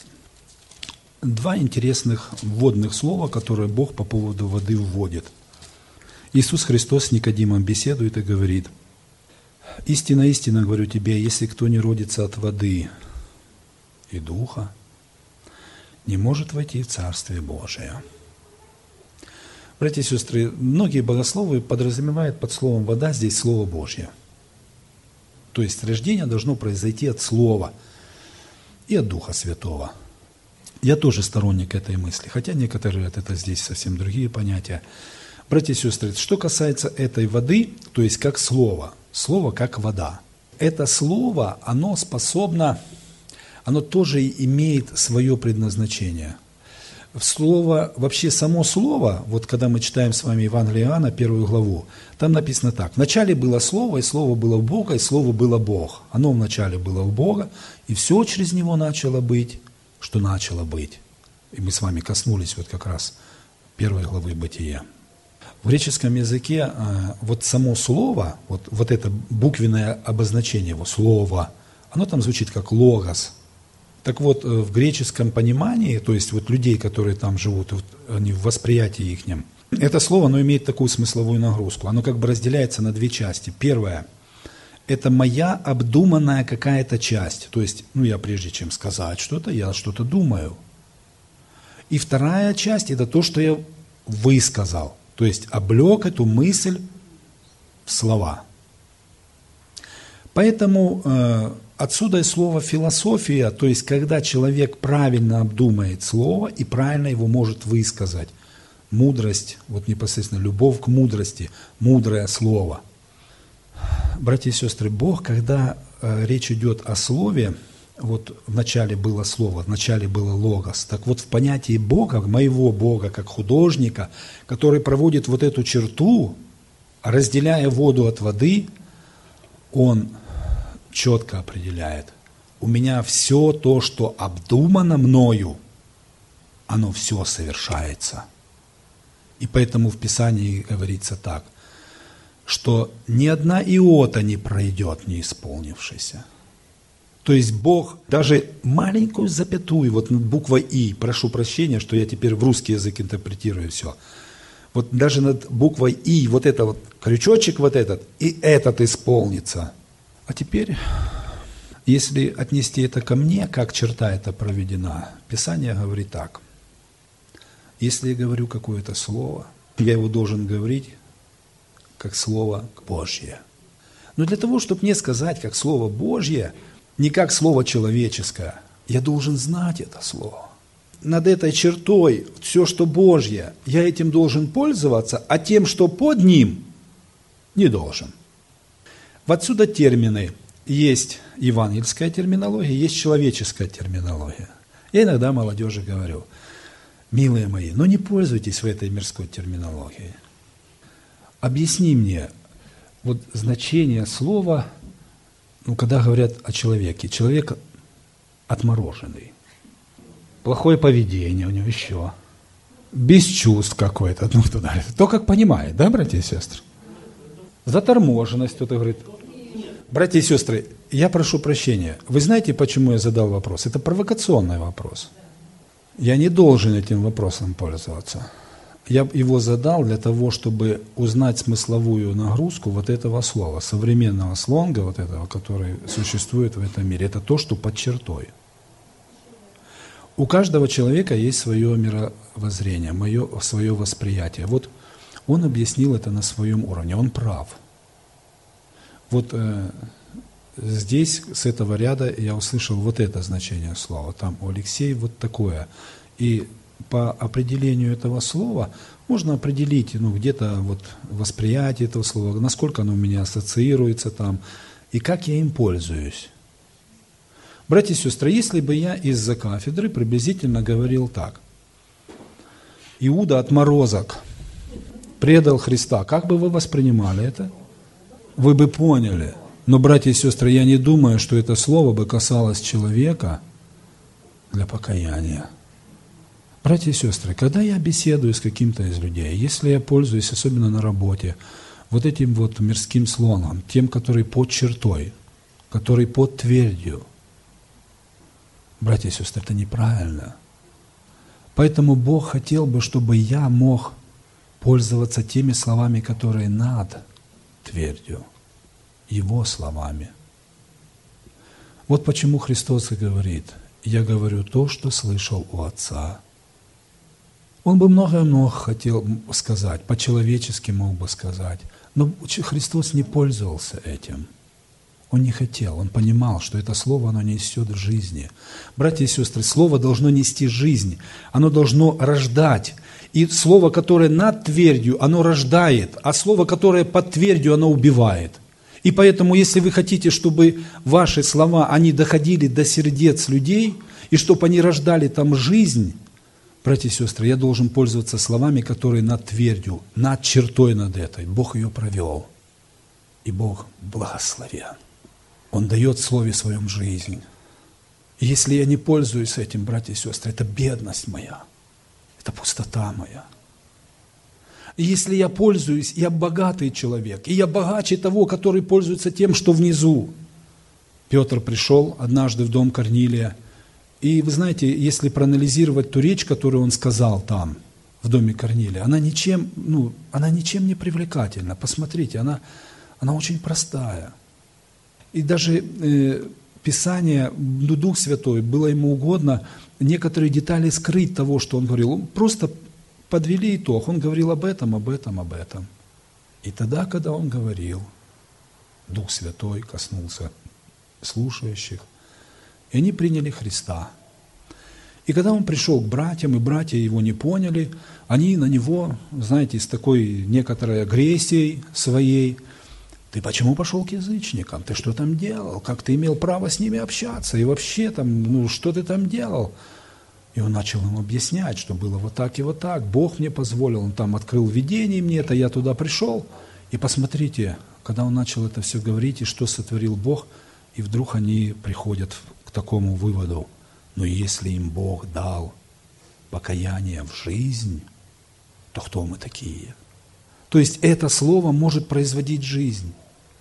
Два интересных вводных слова, которые Бог по поводу воды вводит. Иисус Христос с Никодимом беседует и говорит: «Истинно, истинно говорю тебе, если кто не родится от воды и духа, не может войти в Царствие Божие». Братья и сестры, многие богословы подразумевают под словом «вода» здесь Слово Божье. То есть рождение должно произойти от Слова и от Духа Святого. Я тоже сторонник этой мысли, хотя некоторые говорят, это здесь совсем другие понятия. Братья и сестры, что касается этой воды, то есть как Слово, Слово как вода. Это Слово, оно способно, оно тоже имеет свое предназначение. Слово, вообще само слово, вот когда мы читаем с вами Евангелие Иоанна, первую главу, там написано так: «Вначале было Слово, и Слово было в Бога, и Слово было Бог». Оно вначале было у Бога, и все через Него начало быть, что начало быть. И мы с вами коснулись вот как раз первой главы Бытия. В греческом языке вот само слово, вот, вот это буквенное обозначение его, слово, оно там звучит как логос. Так вот, в греческом понимании, то есть вот людей, которые там живут, они в восприятии ихнем, это слово, оно имеет такую смысловую нагрузку. Оно как бы разделяется на две части. Первое – это моя обдуманная какая-то часть. То есть, ну я прежде чем сказать что-то, я что-то думаю. И вторая часть – это то, что я высказал. То есть, облег эту мысль в слова. Поэтому э, отсюда и слово «философия», то есть, когда человек правильно обдумает слово и правильно его может высказать. Мудрость, вот непосредственно любовь к мудрости, мудрое слово. Братья и сестры, Бог, когда э, речь идет о слове, вот вначале было слово, вначале было логос. Так вот в понятии Бога, моего Бога, как художника, который проводит вот эту черту, разделяя воду от воды, Он четко определяет: у меня все то, что обдумано мною, оно все совершается. И поэтому в Писании говорится так, что ни одна иота не пройдет, не исполнившаяся. То есть Бог даже маленькую запятую, вот над буквой «и», прошу прощения, что я теперь в русский язык интерпретирую все, вот даже над буквой «и», вот это вот, крючочек вот этот, и этот исполнится. А теперь, если отнести это ко мне, как черта эта проведена, Писание говорит так: если я говорю какое-то слово, я его должен говорить как слово Божье. Но для того, чтобы мне сказать как слово Божье, не как слово человеческое, я должен знать это слово. Над этой чертой все, что Божье, я этим должен пользоваться, а тем, что под ним, Не должен. Вот отсюда термины. Есть евангельская терминология, есть человеческая терминология. Я иногда молодежи говорю: милые мои, ну не пользуйтесь вы этой мирской терминологией. Объясни мне вот значение слова, ну, когда говорят о человеке. Человек отмороженный, плохое поведение у него еще, без чувств какой-то, ну кто дальше. То, как понимает, да, братья и сестры? Заторможенность, кто-то говорит. Братья и сестры, я прошу прощения. Вы знаете, почему я задал вопрос? Это провокационный вопрос. Я не должен этим вопросом пользоваться. Я его задал для того, чтобы узнать смысловую нагрузку вот этого слова, современного слонга вот этого, который существует в этом мире. Это то, что под чертой. У каждого человека есть свое мировоззрение, мое, свое восприятие. Вот он объяснил это на своем уровне, он прав. Вот э, здесь, с этого ряда, я услышал вот это значение слова. Там у Алексея вот такое. И по определению этого слова можно определить, ну, где-то вот восприятие этого слова, насколько оно у меня ассоциируется там, и как я им пользуюсь. Братья и сестры, если бы я из-за кафедры приблизительно говорил так: Иуда отморозок предал Христа, как бы вы воспринимали это? Вы бы поняли. Но, братья и сестры, я не думаю, что это слово бы касалось человека для покаяния. Братья и сестры, когда я беседую с каким-то из людей, если я пользуюсь, особенно на работе, вот этим вот мирским слонгом, тем, который под чертой, который под твердью, братья и сестры, это неправильно. Поэтому Бог хотел бы, чтобы я мог пользоваться теми словами, которые над твердью, Его словами. Вот почему Христос и говорит: я говорю то, что слышал у Отца. Он бы многое-много хотел сказать, по-человечески мог бы сказать, но Христос не пользовался этим. Он не хотел, он понимал, что это слово, оно несет жизни. Братья и сестры, слово должно нести жизнь, оно должно рождать. И слово, которое над твердью, оно рождает, а слово, которое под твердью, оно убивает. И поэтому, если вы хотите, чтобы ваши слова, они доходили до сердец людей, и чтобы они рождали там жизнь, братья и сестры, я должен пользоваться словами, которые над твердью, над чертой над этой. Бог ее провел, и Бог благословен. Он дает в Слове Своем жизнь. И если я не пользуюсь этим, братья и сестры, это бедность моя, это пустота моя. И если я пользуюсь, я богатый человек, и я богаче того, который пользуется тем, что внизу. Петр пришел однажды в дом Корнилия, и вы знаете, если проанализировать ту речь, которую он сказал там, в доме Корнилия, она ничем, ну, она ничем не привлекательна. Посмотрите, она, она очень простая. И даже э, Писание, ну, Дух Святой, было ему угодно некоторые детали скрыть того, что он говорил. Он просто подвели итог. Он говорил об этом, об этом, об этом. И тогда, когда он говорил, Дух Святой коснулся слушающих, и они приняли Христа. И когда он пришел к братьям, и братья его не поняли, они на него, знаете, с такой некоторой агрессией своей: ты почему пошел к язычникам? Ты что там делал? Как ты имел право с ними общаться? И вообще там, ну что ты там делал? И он начал им объяснять, что было вот так и вот так. Бог мне позволил, он там открыл видение мне, это я туда пришел. И посмотрите, когда он начал это все говорить, и что сотворил Бог, и вдруг они приходят к такому выводу: но если им Бог дал покаяние в жизнь, то кто мы такие? То есть это слово может производить жизнь.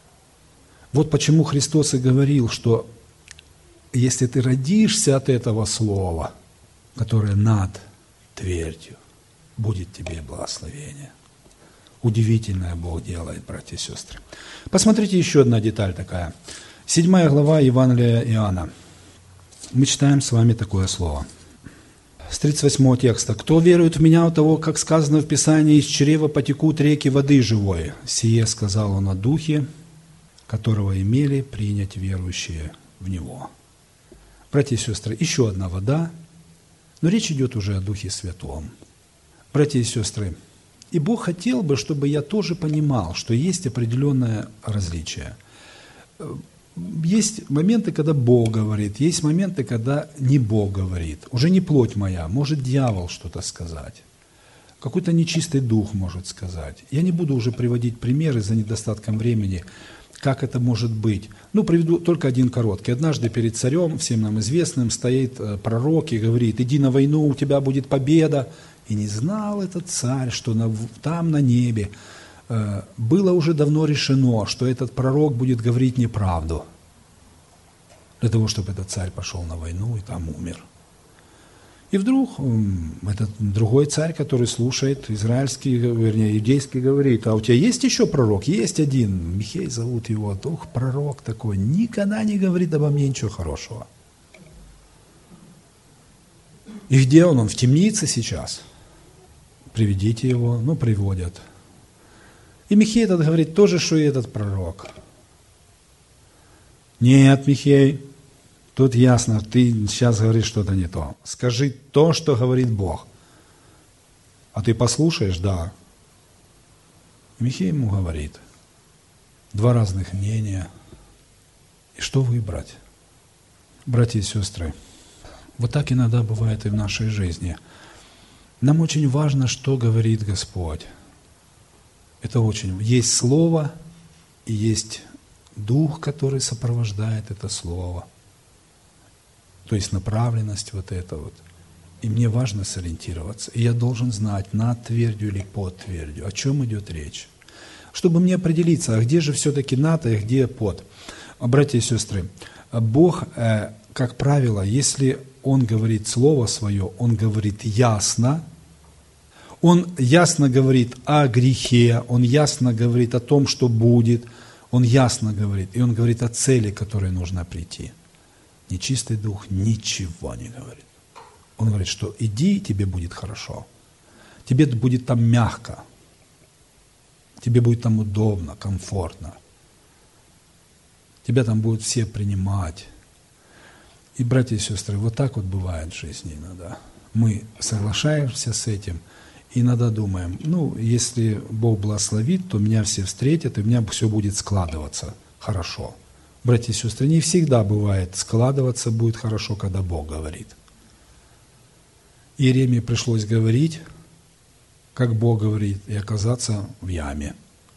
Вот почему Христос и говорил, что если ты родишься от этого слова, которое над твердью, будет тебе благословение. Удивительное Бог делает, братья и сестры. Посмотрите, еще одна деталь такая. Седьмая глава Евангелия Иоанна. Мы читаем с вами такое слово. С тридцать восьмого текста. «Кто верует в Меня, у того, как сказано в Писании, из чрева потекут реки воды живой. Сие сказал Он о Духе, которого имели принять верующие в Него». Братья и сестры, еще одна вода, но речь идет уже о Духе Святом. Братья и сестры, И Бог хотел бы, чтобы я тоже понимал, что есть определенное различие. Есть моменты, когда Бог говорит, есть моменты, когда не Бог говорит. Уже не плоть моя, может дьявол что-то сказать. Какой-то нечистый дух может сказать. Я не буду уже приводить примеры за недостатком времени, как это может быть. Ну, приведу только один короткий. Однажды перед царем, всем нам известным, стоит пророк и говорит: иди на войну, у тебя будет победа. И не знал этот царь, что на, там на небе э, было уже давно решено, что этот пророк будет говорить неправду, для того, чтобы этот царь пошел на войну и там умер. И вдруг э, этот другой царь, который слушает, израильский, вернее, иудейский, говорит: а у тебя есть еще пророк? Есть один, Михей зовут его, ох, пророк такой, никогда не говорит обо мне ничего хорошего. И где он? Он в темнице сейчас. Приведите его, ну, приводят. И Михей этот говорит: то же, что и этот пророк. Нет, Михей, тут ясно, ты сейчас говоришь что-то не то. Скажи то, что говорит Бог. А ты послушаешь? Да. И Михей ему говорит: два разных мнения. И что выбрать? Братья и сестры, вот так иногда бывает и в нашей жизни. Нам очень важно, что говорит Господь. Это очень. Есть Слово и есть Дух, который сопровождает это Слово. То есть направленность вот эта вот. И мне важно сориентироваться. И я должен знать, над твердью или под твердью, о чем идет речь. Чтобы мне определиться, а где же все-таки над, а где под. Братья и сестры, Бог, как правило, если Он говорит Слово Свое, Он говорит ясно, Он ясно говорит о грехе, Он ясно говорит о том, что будет, Он ясно говорит, и Он говорит о цели, к которой нужно прийти. Нечистый дух ничего не говорит. Он говорит, что иди, тебе будет хорошо, тебе будет там мягко, тебе будет там удобно, комфортно, тебя там будут все принимать. И, братья и сестры, вот так вот бывает в жизни иногда. Мы соглашаемся с этим, и иногда думаем, ну, если Бог благословит, то меня все встретят, и у меня все будет складываться хорошо. Братья и сестры, не всегда бывает складываться будет хорошо, когда Бог говорит. Иеремии пришлось говорить, как Бог говорит, и оказаться в яме.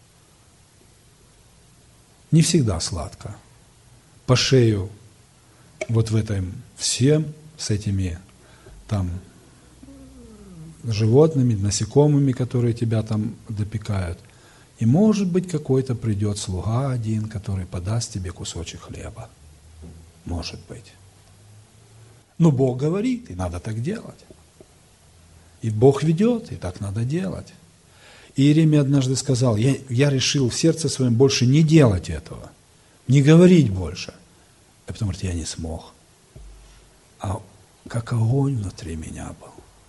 Не всегда сладко. По шею вот в этом всем, с этими там животными, насекомыми, которые тебя там допекают. И может быть какой-то придет слуга один, который подаст тебе кусочек хлеба. Может быть. Но Бог говорит, и надо так делать. И Бог ведет, и так надо делать. И Иеремия однажды сказал: я, я решил в сердце своем больше не делать этого, не говорить больше. А потом говорит: я не смог. А как огонь внутри меня был.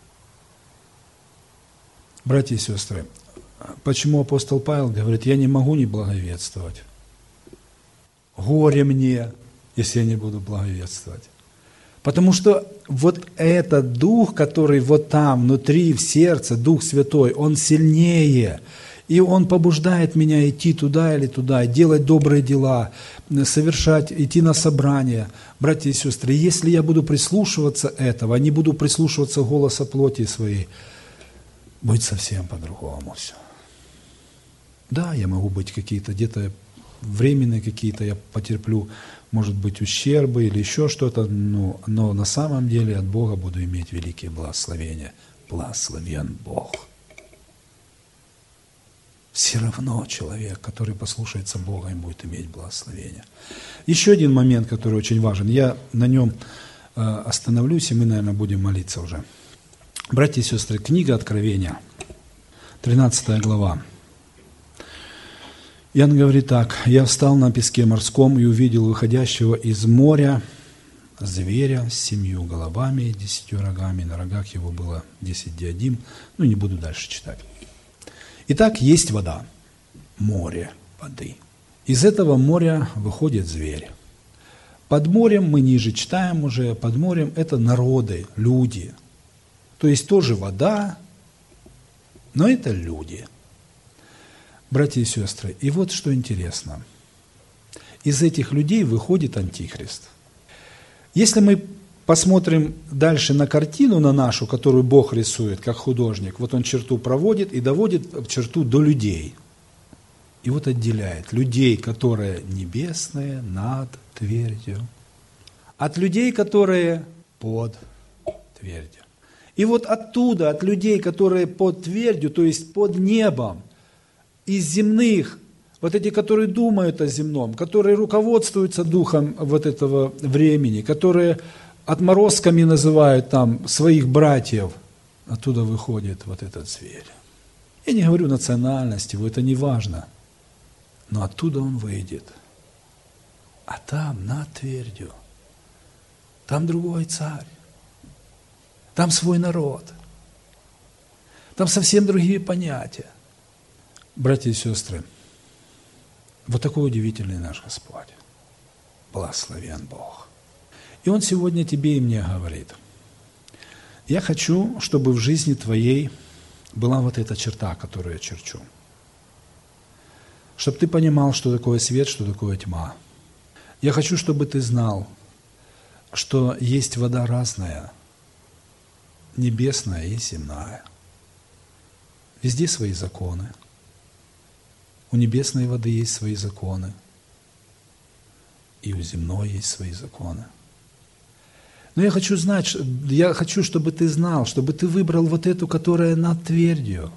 Братья и сестры, почему апостол Павел говорит: я не могу не благовествовать? Горе мне, если я не буду благовествовать. Потому что вот этот Дух, который вот там, внутри, в сердце, Дух Святой, Он сильнее. И Он побуждает меня идти туда или туда, делать добрые дела, совершать, идти на собрания. Братья и сестры, если я буду прислушиваться этого, не буду прислушиваться голоса плоти своей, будет совсем по-другому все. Да, я могу быть какие-то где-то временные какие-то, я потерплю, может быть, ущербы или еще что-то, но, но на самом деле от Бога буду иметь великие благословения. Благословен Бог. Все равно человек, который послушается Бога, им будет иметь благословение. Еще один момент, который очень важен. Я на нем э, остановлюсь, и мы, наверное, будем молиться уже. Братья и сестры, книга Откровения, тринадцатая глава. Иоанн говорит так: «Я встал на песке морском и увидел выходящего из моря зверя с семью головами и десятью рогами. На рогах его было десять диадим». Ну, не буду дальше читать. Итак, есть вода, море воды. Из этого моря выходит зверь. Под морем, мы ниже читаем уже, под морем это народы, люди. То есть тоже вода, Но это люди. Братья и сестры, и вот что интересно. Из этих людей выходит Антихрист. Если мы посмотрим дальше на картину, на нашу, которую Бог рисует, как художник, вот он черту проводит и доводит черту до людей. И вот отделяет людей, которые небесные, над твердью, от людей, которые под твердью. И вот оттуда, от людей, которые под твердью, то есть под небом, из земных, вот эти, которые думают о земном, которые руководствуются духом вот этого времени, которые отморозками называют там своих братьев, оттуда выходит вот этот зверь. Я не говорю национальности, его это не важно, но оттуда он выйдет. А там, над твердью, там другой царь, там свой народ, там совсем другие понятия. Братья и сестры, вот такой удивительный наш Господь. Благословен Бог. И Он сегодня тебе и мне говорит: я хочу, чтобы в жизни твоей была вот эта черта, которую я черчу. Чтобы ты понимал, что такое свет, что такое тьма. Я хочу, чтобы ты знал, что есть вода разная, небесная и земная. Везде свои законы. У небесной воды есть свои законы, и у земной есть свои законы. Но я хочу знать, я хочу, чтобы ты знал, чтобы ты выбрал вот эту, которая над твердью,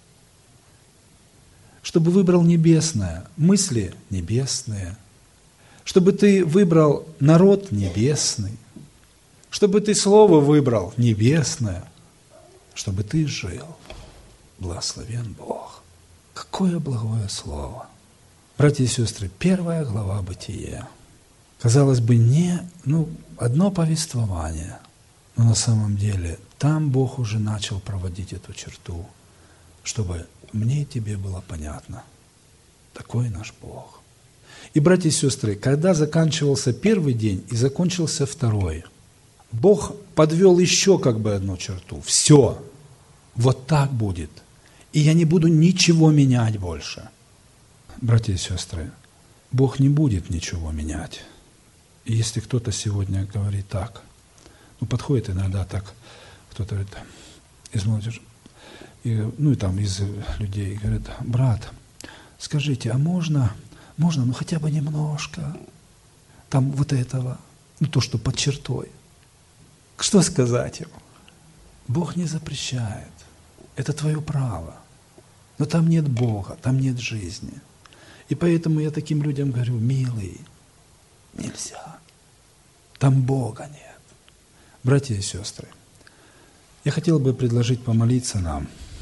чтобы выбрал небесное, мысли небесные, чтобы ты выбрал народ небесный, чтобы ты слово выбрал небесное, чтобы ты жил. Благословен Бог. Какое благое слово! Братья и сестры, первая глава Бытия. Казалось бы, не, ну, одно повествование, но на самом деле там Бог уже начал проводить эту черту, чтобы мне и тебе было понятно. Такой наш Бог. И, братья и сестры, когда заканчивался первый день и закончился второй, Бог подвел еще как бы одну черту. Все, вот так будет. И я не буду ничего менять больше. Братья и сестры, Бог не будет ничего менять. И если кто-то сегодня говорит так, ну подходит иногда так, кто-то говорит из молодежи, и, ну и там из людей, говорит: брат, скажите, а можно, можно, ну хотя бы немножко, там вот этого, ну то, что под чертой. Что сказать ему? Бог не запрещает. Это твое право. Но там нет Бога, там нет жизни. И поэтому я таким людям говорю: милый, нельзя. Там Бога нет. Братья и сестры, я хотел бы предложить помолиться нам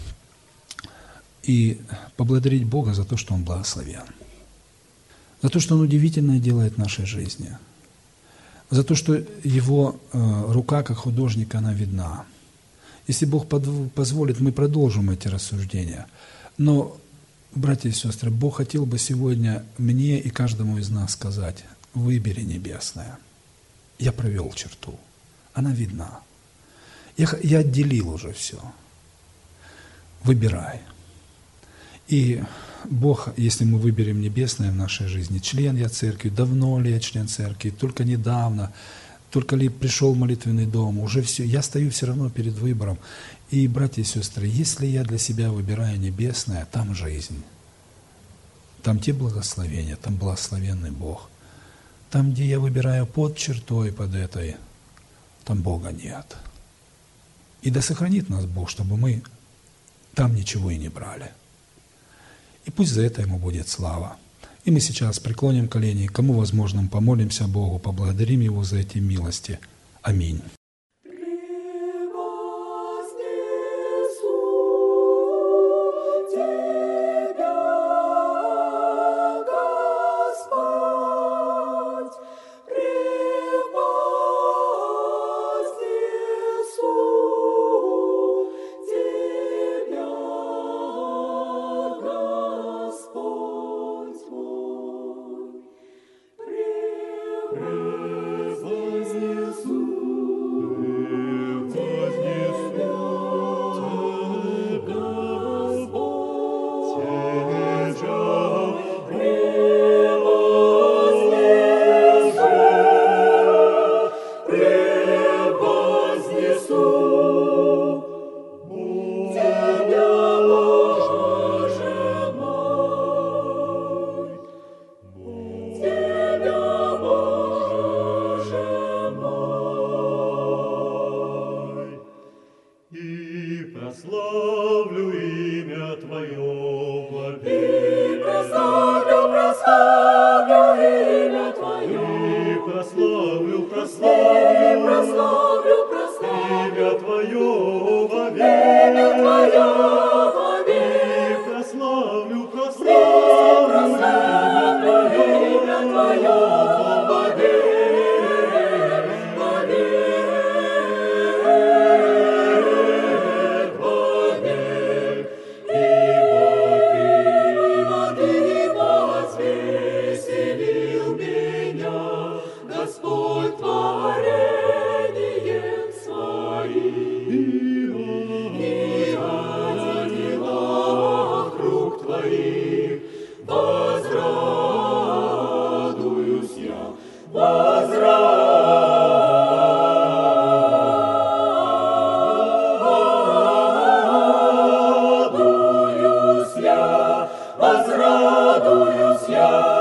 и поблагодарить Бога за то, что Он благословен. За то, что Он удивительное делает в нашей жизни. За то, что Его э, рука, как художника, она видна. Если Бог позволит, мы продолжим эти рассуждения. Но, братья и сестры, Бог хотел бы сегодня мне и каждому из нас сказать: выбери небесное. Я провел черту. Она видна. Я, я отделил уже все. Выбирай. И Бог, если мы выберем небесное в нашей жизни, член я церкви, давно ли я член церкви, только недавно, только ли пришел в молитвенный дом, уже все, я стою все равно перед выбором. И, братья и сестры, если я для себя выбираю небесное, там жизнь, там те благословения, там благословенный Бог. Там, где я выбираю под чертой, под этой, там Бога нет. И да сохранит нас Бог, чтобы мы там ничего и не брали. И пусть за это Ему будет слава. И мы сейчас преклоним колени, кому возможно, помолимся Богу, поблагодарим Его за эти милости. Аминь. Превознесу прославлю имя Твое вовек. И прославлю, прославлю имя Твое. И прославлю, И прославлю, прославлю, прославлю имя Твое вовек. имя Твое вовек. И прославлю, прославлю, Прославлю имя Твое вовек, вовек, вовек. Ибо Ты возвеселил меня, Господь, творением Своим. И о делах рук Твоих возрадуюсь я, возрадуюсь я, возрадуюсь я.